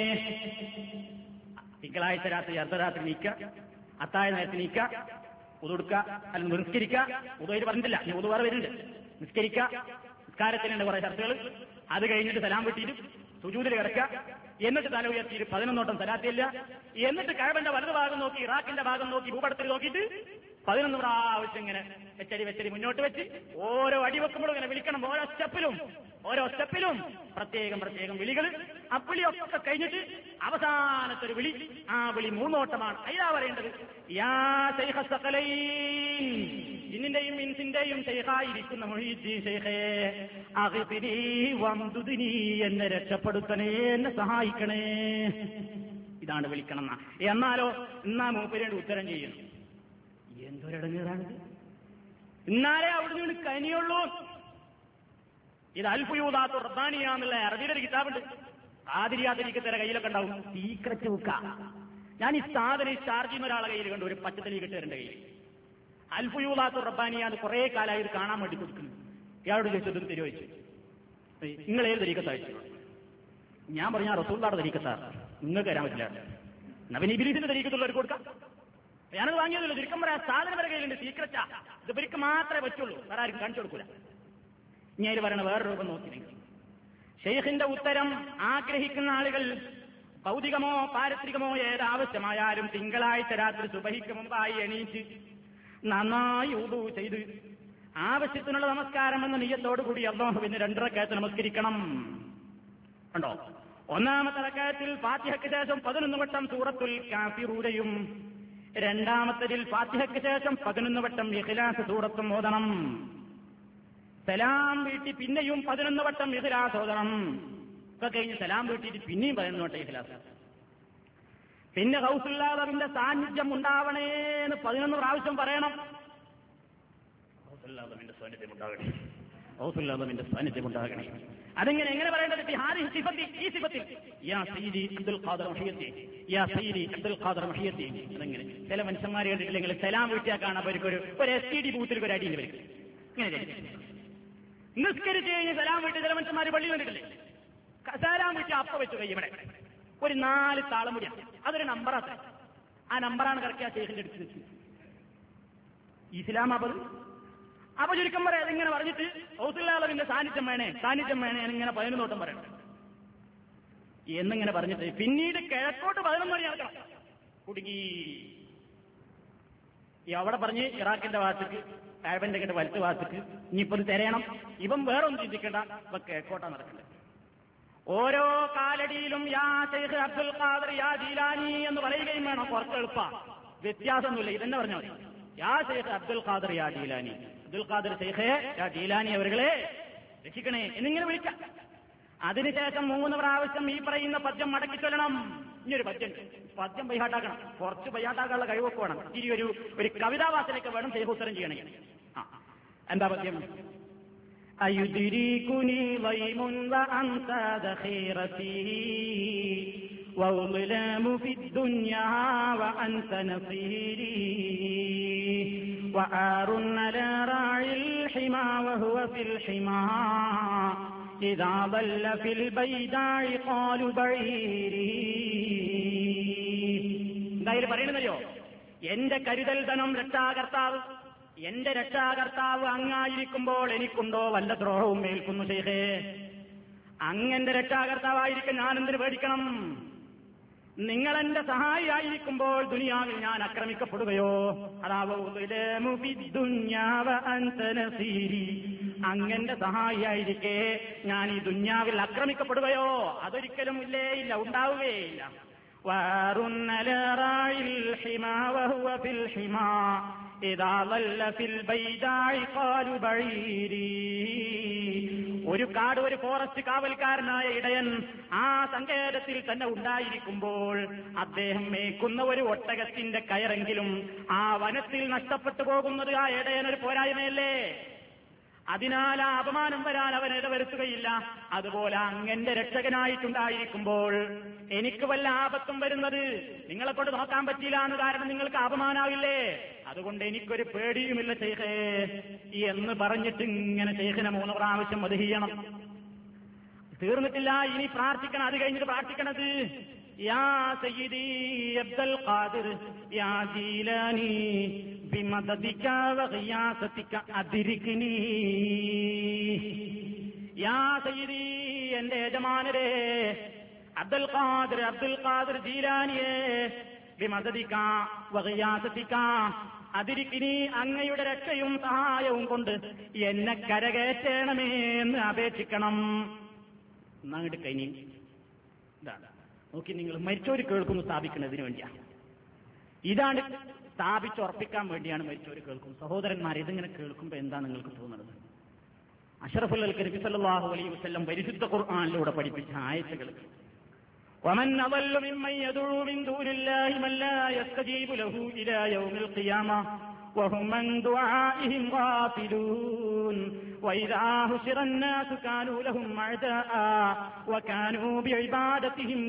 തിങ്കളാഴ്ച രാത്രി അർദ്ധരാത്രി നീക്കുക, അത്താഴ നേരത്ത് നീക്കുക, ഉതുടുക്ക അല്ലെങ്കിൽ നിസ്കരിക്കുക. ഉദയിൽ പറഞ്ഞിട്ടില്ല, ഇനി ഉദു വേറെ വരുന്നുണ്ട്. നിസ്കരിക്കുക, നിസ്കാരത്തിനുണ്ട് കുറെ ചർച്ചകൾ. അത് കഴിഞ്ഞിട്ട് സലാം വീട്ടിയിട്ട് സുജൂദിൽ കിടക്കുക. എന്നിട്ട് തല ഉയർത്തി 11 വട്ടം സലാത്തില്ല, എന്നിട്ട് കഅബന്റെ വലതു ഭാഗം നോക്കി ഇറാഖിന്റെ ഭാഗം നോക്കി ഭൂപടത്തിൽ നോക്കിയിട്ട് 11 പ്രാവശ്യം ഇങ്ങനെ വെച്ചടി മുന്നോട്ട് വെച്ച് ഓരോ അടി വെക്കുമ്പോഴും ഇങ്ങനെ വിളിക്കണം. ഓരോ സ്റ്റെപ്പിലും പ്രത്യേകം വിളികൾ. അപ്പിളിയൊക്കെ കഴിഞ്ഞിട്ട് അവസാനത്തെ ഒരു വിളി, ആ വിളി 3 ഓട്ടമാണ്. അയ്യാ പറയേണ്ടത്, യാ ശൈഖ സഖലൈൻ, ജിന്നിന്റെയും ഇൻസിന്റെയും ശൈഖായിരിക്കുന്ന മുഹീദ്ദീൻ ശൈഖേ, അഗ്ഫിനി വംദുദിനി, എന്നെ രക്ഷപ്പെടുത്തണേ, എന്നെ സഹായിക്കണേ. ഇതാണ് വിളിക്കണം. എന്നാലോ എന്നാ മൂപ്പരോട് ഉത്തരം ചെയ്യുന്നു. എന്തൊരടങ്ങേറാണിത്! എന്നാലേ അവിടുന്ന് കനിയുള്ളൂ. ഇത് അൽഫുയൂദാത്തു റബ്ബാനിയ എന്നുള്ള അറബിയുടെ ഒരു കിതാബുണ്ട്. ആദിരിയാതിരിക്കത്തേരെ കയ്യിലൊക്കെ ഉണ്ടാവും സീക്രറ്റ് ബുക്ക. ഞാൻ ഈ സാധനം ചാർജ് ചെയ്യുന്ന ഒരാളെ കയ്യിൽ കണ്ടു, ഒരു പച്ചത്തലി കിട്ടുകാരന്റെ കയ്യിൽ. അൽഫുയൂദാത്തു റബ്ബാനിയ എന്ന് കുറെ കാലമായി ഇത് കാണാൻ വേണ്ടി കൊടുക്കുന്നു. ഇയാളോട് ചോദിച്ചത് തിരുവച്ചു, നിങ്ങൾ ഏത് തരീക്കത്ത് അയച്ചു? ഞാൻ പറഞ്ഞ റസൂലുള്ളാഹിയുടെ തരീക്കത്താ, നിങ്ങൾക്ക് തരാൻ പറ്റില്ല. നബി ഇബ്ലീസിന്റെ തരീക്കത്തുള്ളവർക്ക് കൊടുക്കാം. ഞാനത് വാങ്ങിയതല്ലോ. ചുരുക്കം പറയാം, സാധനം വരെ കയ്യിലുണ്ട്, സീക്രറ്റാ. ഇത് ഇവർക്ക് മാത്രമേ പറ്റുള്ളൂ, വേറെ ആരും കാണിച്ചു കൊടുക്കൂല. ഇനി അതിൽ പറയണ വേറെ രൂപം നോക്കി നിങ്ങൾ. ഷെയ്ഖിന്റെ ഉത്തരം, ആഗ്രഹിക്കുന്ന ആളുകൾ ഭൗതികമോ പാരത്രികമോ ഏതാവശ്യമായാലും തിങ്കളാഴ്ച രാത്രി സുബഹിക്ക് മുമ്പായി എണീറ്റ് നന്നായി ഉദു ചെയ്ത് ആവശ്യത്തിനുള്ള നമസ്കാരം എന്ന നിയ്യത്തോടുകൂടി അല്ലാഹുവിന് 2 റക്അത്ത് നമസ്കരിക്കണം. കണ്ടോ? ഒന്നാമത്തെ റക്അത്തിൽ ഫാത്തിഹയ്ക്ക് ശേഷം 11 വട്ടം സൂറത്തുൽ കാഫിറൂനയും, രണ്ടാമത്തതിൽ ഫാത്തിഹയ്ക്ക് ശേഷം 11 വട്ടം ഇഖ്ലാസ് സൂറത്തും ഓതണം. സലാം വീട്ടി പിന്നെയും 11 വട്ടം ഇഖ്ലാസ് ഓതണം. ഒക്കെ കഴിഞ്ഞ് സലാം വീട്ടിയിട്ട് പിന്നെയും 11 വട്ടം ഇഖ്ലാസ്. പിന്നെ ഗൗസുല്ലാഹുവിന്റെ സാന്നിധ്യം ഉണ്ടാവണേന്ന് 11 പ്രാവശ്യം പറയണം. ഗൗസുല്ലാഹുവിന്റെ സാന്നിധ്യം ഉണ്ടാകണേ, ഗൗസുല്ലാഹുവിന്റെ സാന്നിധ്യം ഉണ്ടാകണേ. എങ്ങനെ പറയേണ്ടത്? ഈ സിഫത്തിൽ യാ സയ്യിദി അബ്ദുൽ ഖാദർ മഹിയത്തി, യാ സയ്യിദി അബ്ദുൽ ഖാദർ മഹിയത്തി. അതെങ്ങനെ ചില മനുഷ്യന്മാരെ കണ്ടിട്ടില്ലെങ്കിൽ സലാം വീട്ടിയാൽ കാണാൻ അവർക്കൊരു STD ബൂത്തിൽ ഒരു അടിയിൽ വരും. ഇങ്ങനെ നിസ്കരിച്ച് കഴിഞ്ഞ് സലാം വീട്ടിൽ ചില മനുഷ്യന്മാർ പള്ളിയിൽ കണ്ടിട്ടില്ലേ? സലാം വീട്ടിൽ അപ്പ വെച്ചു കൈ ഇവിടെ ഒരു 4 താളം മുടിയാണ്. അതൊരു നമ്പറാത്ര. ആ നമ്പറാണ് കറക്റ്റ് ഷെയ്ഖിന്റെ അടുത്ത് ഇസ്ലാം. അപ്പൊ ചുരുക്കം പറയാം, അതിങ്ങനെ പറഞ്ഞിട്ട് ഗൗസുല്ലാഹുവിന്റെ സാന്നിധ്യം വേണേ എന്നിങ്ങനെ 11 വട്ടം പറയണം എന്നിങ്ങനെ പറഞ്ഞിട്ട് പിന്നീട് കിഴക്കോട്ട് 11 മണി നടക്കണം. കുടുങ്ങി. അവിടെ പറഞ്ഞ് ഇറാഖിന്റെ ഭാഗത്തേക്ക്, കാബന്റെ വലത്ത് ഭാഗത്തേക്ക് ഇനിയിപ്പത് തിരയണം. ഇവൻ വേറൊന്നും ചിന്തിക്കേണ്ട, ഇപ്പൊ കിഴക്കോട്ടാ നടക്കണ്ടേ. ഓരോ കാലടിയിലും യാ ശൈഖ് അബ്ദുൽ ഖാദർ യാ ജീലാനി എന്ന് പറയുകയും വേണം. കുറച്ച് എളുപ്പ, വ്യത്യാസമൊന്നുമില്ല. ഇതെന്നെ പറഞ്ഞാൽ മതി. യാ ശൈഖ് അബ്ദുൽ ഖാദർ യാ ജീലാനി, അബ്ദുൽ ഖാദർ ശൈഖേ യാ ജീലാനി അവരുകളെ രക്ഷിക്കണേ എന്നിങ്ങനെ വിളിക്കാം. അതിനുശേഷം 3 പ്രാവശ്യം ഈ പറയുന്ന പദ്യം മടക്കി ചൊല്ലണം. ഇനിയൊരു പദ്യം ബൈഹാട്ടാക്കണം. കുറച്ച് ബൈഹാട്ടാക്കാനുള്ള കഴിവൊക്കെ വേണം. ഇനി ഒരു കവിതാവാസനയൊക്കെ വേണം ശൈഖ് ഉത്തരം ചെയ്യണേ. എന്താ പദ്യം? അയുദ്രീകുനി വൈമുൻ വഅൻത ദഖീറതി വൗളമു ഫിദ്ദുനിയാ വഅൻത നസീരി വആറുൻ അലാ റാഇൽ ഹിമാ വഹുവ ഫിൽ ഹിമാ ഇദാ ദല്ല ഫിൽ ബൈദാഇ ഖാലു ബഈരി. എന്തായാലും പറയുന്നതയോ, എന്റെ കരുതൽ ധനം രക്ഷാകർത്താവ്, എന്റെ രക്ഷാകർത്താവ് അങ്ങായിരിക്കുമ്പോൾ എനിക്കുണ്ടോ വല്ല ദ്രോഹവും ഏൽക്കുന്നു ശൈഖേ? അങ്ങന്റെ രക്ഷാകർത്താവായിരിക്കും ഞാനെന്തിന് പേടിക്കണം? നിങ്ങളെന്റെ സഹായിയായിരിക്കുമ്പോൾ ദുനിയാവിൽ ഞാൻ ആക്രമിക്കപ്പെടുകയോ? അങ്ങന്റെ സഹായിയായിരിക്കെ ഞാൻ ഈ ദുനിയാവിൽ ആക്രമിക്കപ്പെടുകയോ? അതൊരിക്കലും ഇല്ല, ഉണ്ടാവുകയില്ല. ഒരു കാട്, ഒരു ഫോറസ്റ്റ് കാവൽക്കാരനായ ഇടയൻ ആ സങ്കേതത്തിൽ തന്നെ ഉണ്ടായിരിക്കുമ്പോൾ അദ്ദേഹം മേക്കുന്ന ഒരു ഒട്ടകത്തിന്റെ കയറെങ്കിലും ആ വനത്തിൽ നഷ്ടപ്പെട്ടു പോകുന്നത് ആ ഇടയനൊരു പോരായ്മയല്ലേ? അതിനാൽ ആ അപമാനം വരാൻ അവൻ ഇടവരുത്തുകയില്ല. അതുപോലെ അങ്ങന്റെ രക്ഷകനായിട്ടുണ്ടായിരിക്കുമ്പോൾ എനിക്ക് വല്ല ആപത്തും വരുന്നത് നിങ്ങളെ കൊണ്ട് നോക്കാൻ പറ്റില്ല എന്ന് കാരണം നിങ്ങൾക്ക് അപമാനാവില്ലേ? അതുകൊണ്ട് എനിക്കൊരു പേടിയുമില്ല ശൈഖേ എന്ന് പറഞ്ഞിട്ട് ഇങ്ങനെ ശൈഖിനെ 3 പ്രാവശ്യം മദ്ഹ് ചെയ്യണം. തീർന്നിട്ടില്ല, ഇനി പ്രാർത്ഥിക്കണം. അത് കഴിഞ്ഞിട്ട് പ്രാർത്ഥിക്കണത് യാ സയ്യിദി അബ്ദുൽ ഖാദിർ യാ ജീലാനി ബിമദദിക വഗിയാസതിക അദ്രിക്നി. യാ സയ്യിദി, എന്റെ യജമാനരെ, അബ്ദുൽ ഖാദിർ ജീലാനിയെ ബിമദദിക വഗിയാസതിക അതിരിക്കിനി അങ്ങയുടെ രക്ഷയും സഹായവും കൊണ്ട് എന്നെ കരകയറ്റണമേ എന്ന് അപേക്ഷിക്കണം. എന്നങ്ങോട്ട് കഴിഞ്ഞു. ഇതാണ് നോക്കി, നിങ്ങൾ മരിച്ചോര് കേൾക്കുന്നു സ്ഥാപിക്കുന്നതിന് വേണ്ടിയാണ്. ഇതാണ് സ്ഥാപിച്ചുറപ്പിക്കാൻ വേണ്ടിയാണ് മരിച്ചോര് കേൾക്കും. സഹോദരന്മാരെ, ഇതിങ്ങനെ കേൾക്കുമ്പോൾ എന്താ നിങ്ങൾക്ക് തോന്നുന്നത്? അഷ്റഫുൽ നബി സല്ലല്ലാഹു അലൈഹി വസല്ലം പരിശുദ്ധ ഖുർആനിലൂടെ പഠിപ്പിച്ച ആയത്തുകൾ. ومن أضل ممن يدعو من دون الله من لا يستجيب له إلى يوم القيامة وهم عن دعائهم غافلون وإذا حشر الناس كانوا لهم أعداء وكانوا بعبادتهم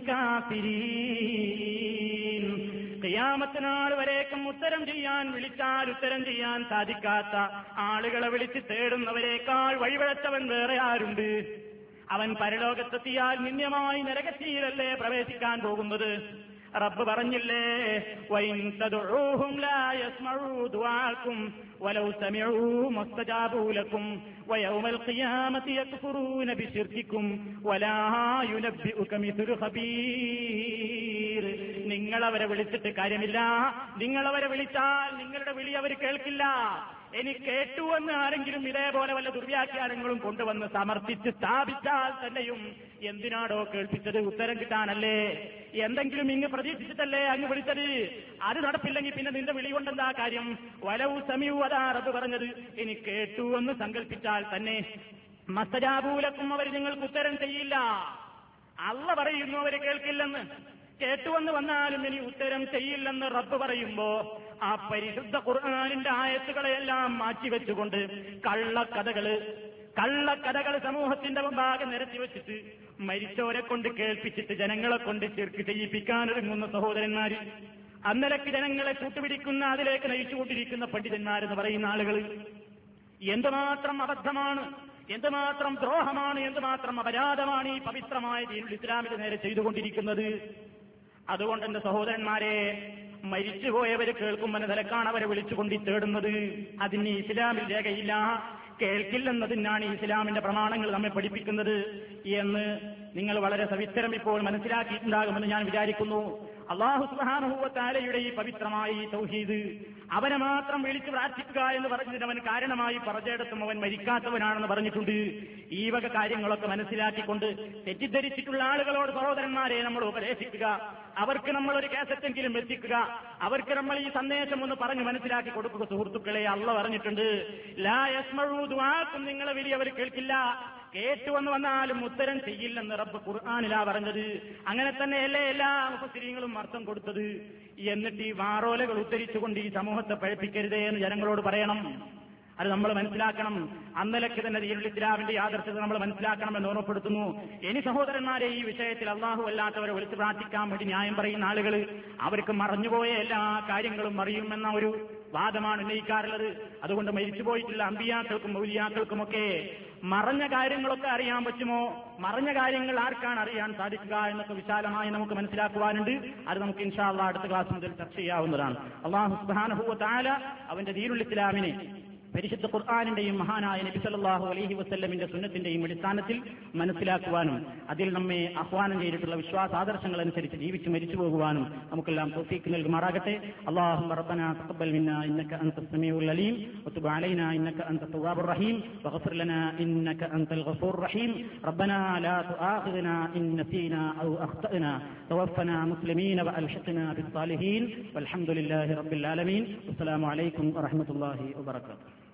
كافرين. ഖിയാമത്ത് നാൾ വരേക്കും ഉത്തരം ചെയ്യാൻ വിളിച്ചാൽ ഉത്തരം ചെയ്യാൻ സാധിക്കാത്ത ആളുകളെ വിളിച്ച് തേടുന്നവരേക്കാൾ വഴിവഴച്ചവൻ വേറെ ആരുണ്ട്? അവൻ പരലോകത്തെത്തിയാൽ നിന്ദ്യമായി നരകത്തിയിലല്ലേ പ്രവേശിക്കാൻ പോകുന്നത്? റബ്ബ് പറഞ്ഞില്ലേ, വഇൻ തദ്ഉഹും ലാ യസ്മഉ ദുആഅക്കും വലൗ സമിഉ മുസ്തജാബു ലക്കും വയൗമൽ ഖിയാമത്തി യക്ഫുറൂന ബിശിർകിക്കും വലാ യുനബ്ബിഉക മിസ്ലു ഖബീർ. നിങ്ങളവരെ വിളിച്ചിട്ട് കാര്യമില്ല. നിങ്ങളവരെ വിളിച്ചാൽ നിങ്ങളുടെ വിളി അവർ കേൾക്കില്ല. ഇനി കേട്ടുവെന്ന് ആരെങ്കിലും ഇതേപോലെ വല്ല ദുർവ്യാഖ്യാനങ്ങളും കൊണ്ടുവന്ന് സമർത്ഥിച്ച് സ്ഥാപിച്ചാൽ തന്നെയും എന്തിനാടോ കേൾപ്പിച്ചത്? ഉത്തരം കിട്ടാനല്ലേ? എന്തെങ്കിലും ഇങ്ങ് പ്രതീക്ഷിച്ചിട്ടല്ലേ അങ്ങ് വിളിച്ചത്? അത് നടപ്പില്ലെങ്കിൽ പിന്നെ നിന്റെ വിളി കൊണ്ടെന്താ കാര്യം? വലവു സമീഉ, അതാ റബ്ബ് പറഞ്ഞത്. ഇനി കേട്ടുവെന്ന് സങ്കല്പിച്ചാൽ തന്നെ മസ്തജാബൂലക്കും, അവർ നിങ്ങൾക്ക് ഉത്തരം ചെയ്യില്ല. അള്ള പറയുന്നു അവര് കേൾക്കില്ലെന്ന്. കേട്ടുവെന്ന് വന്നാലും ഇനി ഉത്തരം ചെയ്യില്ലെന്ന് റബ്ബ് പറയുമ്പോ ആ പരിശുദ്ധ ഖുർആനിന്റെ ആയത്തുകളെല്ലാം മാറ്റിവെച്ചുകൊണ്ട് കള്ളക്കഥകൾ സമൂഹത്തിന്റെ മുമ്പാകെ നിരത്തി വെച്ചിട്ട് മരിച്ചവരെ കൊണ്ട് കേൾപ്പിച്ചിട്ട് ജനങ്ങളെ കൊണ്ട് ശിർക്ക് ചെയ്യിപ്പിക്കാനൊരുങ്ങുന്ന സഹോദരന്മാര്, അന്നലക്ക് ജനങ്ങളെ കൂട്ടുപിടിക്കുന്ന അതിലേക്ക് നയിച്ചുകൊണ്ടിരിക്കുന്ന പണ്ഡിതന്മാരെന്ന് പറയുന്ന ആളുകൾ എന്തുമാത്രം അബദ്ധമാണ്, എന്തുമാത്രം ദ്രോഹമാണ്, എന്തുമാത്രം അപരാധമാണ് ഈ പവിത്രമായ ദീനുൽ ഇസ്ലാമിന് നേരെ ചെയ്തുകൊണ്ടിരിക്കുന്നത്. അതുകൊണ്ട് എന്റെ സഹോദരന്മാരെ, മരിച്ചുപോയവരെ കേൾക്കുമ്പോൾ നിലക്കാണ് അവരെ വിളിച്ചുകൊണ്ടി തേടുന്നത്. അതിന് ഇസ്ലാമിൽ രേഖയില്ല. കേൾക്കില്ലെന്നതിനാണ് ഇസ്ലാമിന്റെ പ്രമാണങ്ങൾ നമ്മെ പഠിപ്പിക്കുന്നത് എന്ന് നിങ്ങൾ വളരെ സവിസ്തരം ഇപ്പോൾ മനസ്സിലാക്കിയിട്ടുണ്ടാകുമെന്ന് ഞാൻ വിചാരിക്കുന്നു. അല്ലാഹു സുബ്ഹാനഹു വ തആലയുടെ ഈ പവിത്രമായ ഈ തൗഹീദ്, അവനെ മാത്രം വിളിച്ചു പ്രാർത്ഥിക്കുക എന്ന് പറഞ്ഞതിന് അവൻ കാരണമായി പറഞ്ഞിടത്തും അവൻ മരിക്കാത്തവനാണെന്ന് പറഞ്ഞിട്ടുണ്ട്. ഈ വക കാര്യങ്ങളൊക്കെ മനസ്സിലാക്കിക്കൊണ്ട് തെറ്റിദ്ധരിച്ചിട്ടുള്ള ആളുകളോട് സഹോദരന്മാരെ നമ്മൾ ഉപദേശിക്കുക. അവർക്ക് നമ്മൾ ഒരു കേസറ്റെങ്കിലും എത്തിക്കുക. അവർക്ക് നമ്മൾ ഈ സന്ദേശം ഒന്ന് പറഞ്ഞു മനസ്സിലാക്കി കൊടുക്കുക. സുഹൃത്തുക്കളെ, അള്ളാഹ് പറഞ്ഞിട്ടുണ്ട്, ലാ യസ്മഉ ദുആഅക്കും, നിങ്ങളെ വിളി അവർ കേൾക്കില്ല. കേട്ടുവന്ന് വന്നാലും ഉത്തരം ചെയ്യില്ലെന്ന് റബ്ബ് ഖുർആനിലാ പറഞ്ഞത്. അങ്ങനെ തന്നെയല്ലേ എല്ലാ മുഫസ്സിരീങ്ങളും അർത്ഥം കൊടുത്തത്. എന്നിട്ട് ഈ വാറോലകൾ ഉദ്ധരിച്ചുകൊണ്ട് ഈ സമൂഹത്തെ പഴപ്പിക്കരുതേ എന്ന് ജനങ്ങളോട് പറയണം. അത് നമ്മൾ മനസ്സിലാക്കണം. അന്നലക്ക് തന്നെ ദീനുൽ ഇസ്ലാമിന്റെ യാഥാർത്ഥ്യത നമ്മൾ മനസ്സിലാക്കണമെന്ന് ഓർമ്മപ്പെടുത്തുന്നു. ഇനി സഹോദരന്മാരെ, ഈ വിഷയത്തിൽ അല്ലാഹു അല്ലാത്തവരെ വിളിച്ച് പ്രാർത്ഥിക്കാൻ വേണ്ടി ന്യായം പറയുന്ന ആളുകൾ, അവർക്ക് മറഞ്ഞുപോയ എല്ലാ കാര്യങ്ങളും അറിയുമെന്ന ഒരു വാദമാണ് ഉന്നയിക്കാറുള്ളത്. അതുകൊണ്ട് മരിച്ചുപോയിട്ടുള്ള അമ്പിയാക്കൾക്കും ഔലിയാക്കൾക്കുമൊക്കെ മറഞ്ഞ കാര്യങ്ങളൊക്കെ അറിയാൻ പറ്റുമോ? മറഞ്ഞ കാര്യങ്ങൾ ആർക്കാണ് അറിയാൻ സാധിക്കുക എന്നൊക്കെ വിശാലമായി നമുക്ക് മനസ്സിലാക്കുവാനുണ്ട്. അത് നമുക്ക് ഇൻഷാ അല്ലാഹ് അടുത്ത ക്ലാസ് മുതൽ ചർച്ച ചെയ്യാവുന്നതാണ്. അല്ലാഹു സുബ്ഹാനഹു വ തആല അവന്റെ ദീനുൽ ഇസ്ലാമിനെ പരിശുദ്ധ ഖുർആനിന്റെയും മഹാനായ നബി സല്ലല്ലാഹു അലൈഹി വസല്ലമിന്റെ സുന്നത്തിന്റെയും അടിസ്ഥാനത്തിൽ മനസ്സിലാക്കുവാനും അതിൽ നമ്മെ ആഹ്വാനം ചെയ്തിട്ടുള്ള വിശ്വാസാദർശങ്ങൾ അനുസരിച്ച് ജീവിച്ച് മരിച്ചു പോകുവാനും നമുക്കെല്ലാം തൗഫീഖ് നൽകുമാറാകട്ടെ. അല്ലാഹുമ്മ റബ്ബനാ തഖബ്ബൽ മിന്നാ ഇന്നക അൻതസ് സമീഉൽ അലീം വതുബ് അലൈനാ ഇന്നക അൻതത് തവ്വാബുർ റഹീം വഗ്ഫിർ ലനാ ഇന്നക അൻതൽ ഗഫൂറുർ റഹീം. റബ്ബനാ ലാ തുആഖിദ്നാ ഇൻ നസീനാ ഔ അഖ്തഅനാ തവഫനാ മുസ്ലിമീന വഅൽഹിഖ്നാ ബിസ്സാലിഹീൻ വൽഹംദുലില്ലാഹി റബ്ബിൽ ആലമീൻ. അസ്സലാമു അലൈക്കും വറഹ്മത്തുള്ളാഹി വബറകാതുഹു.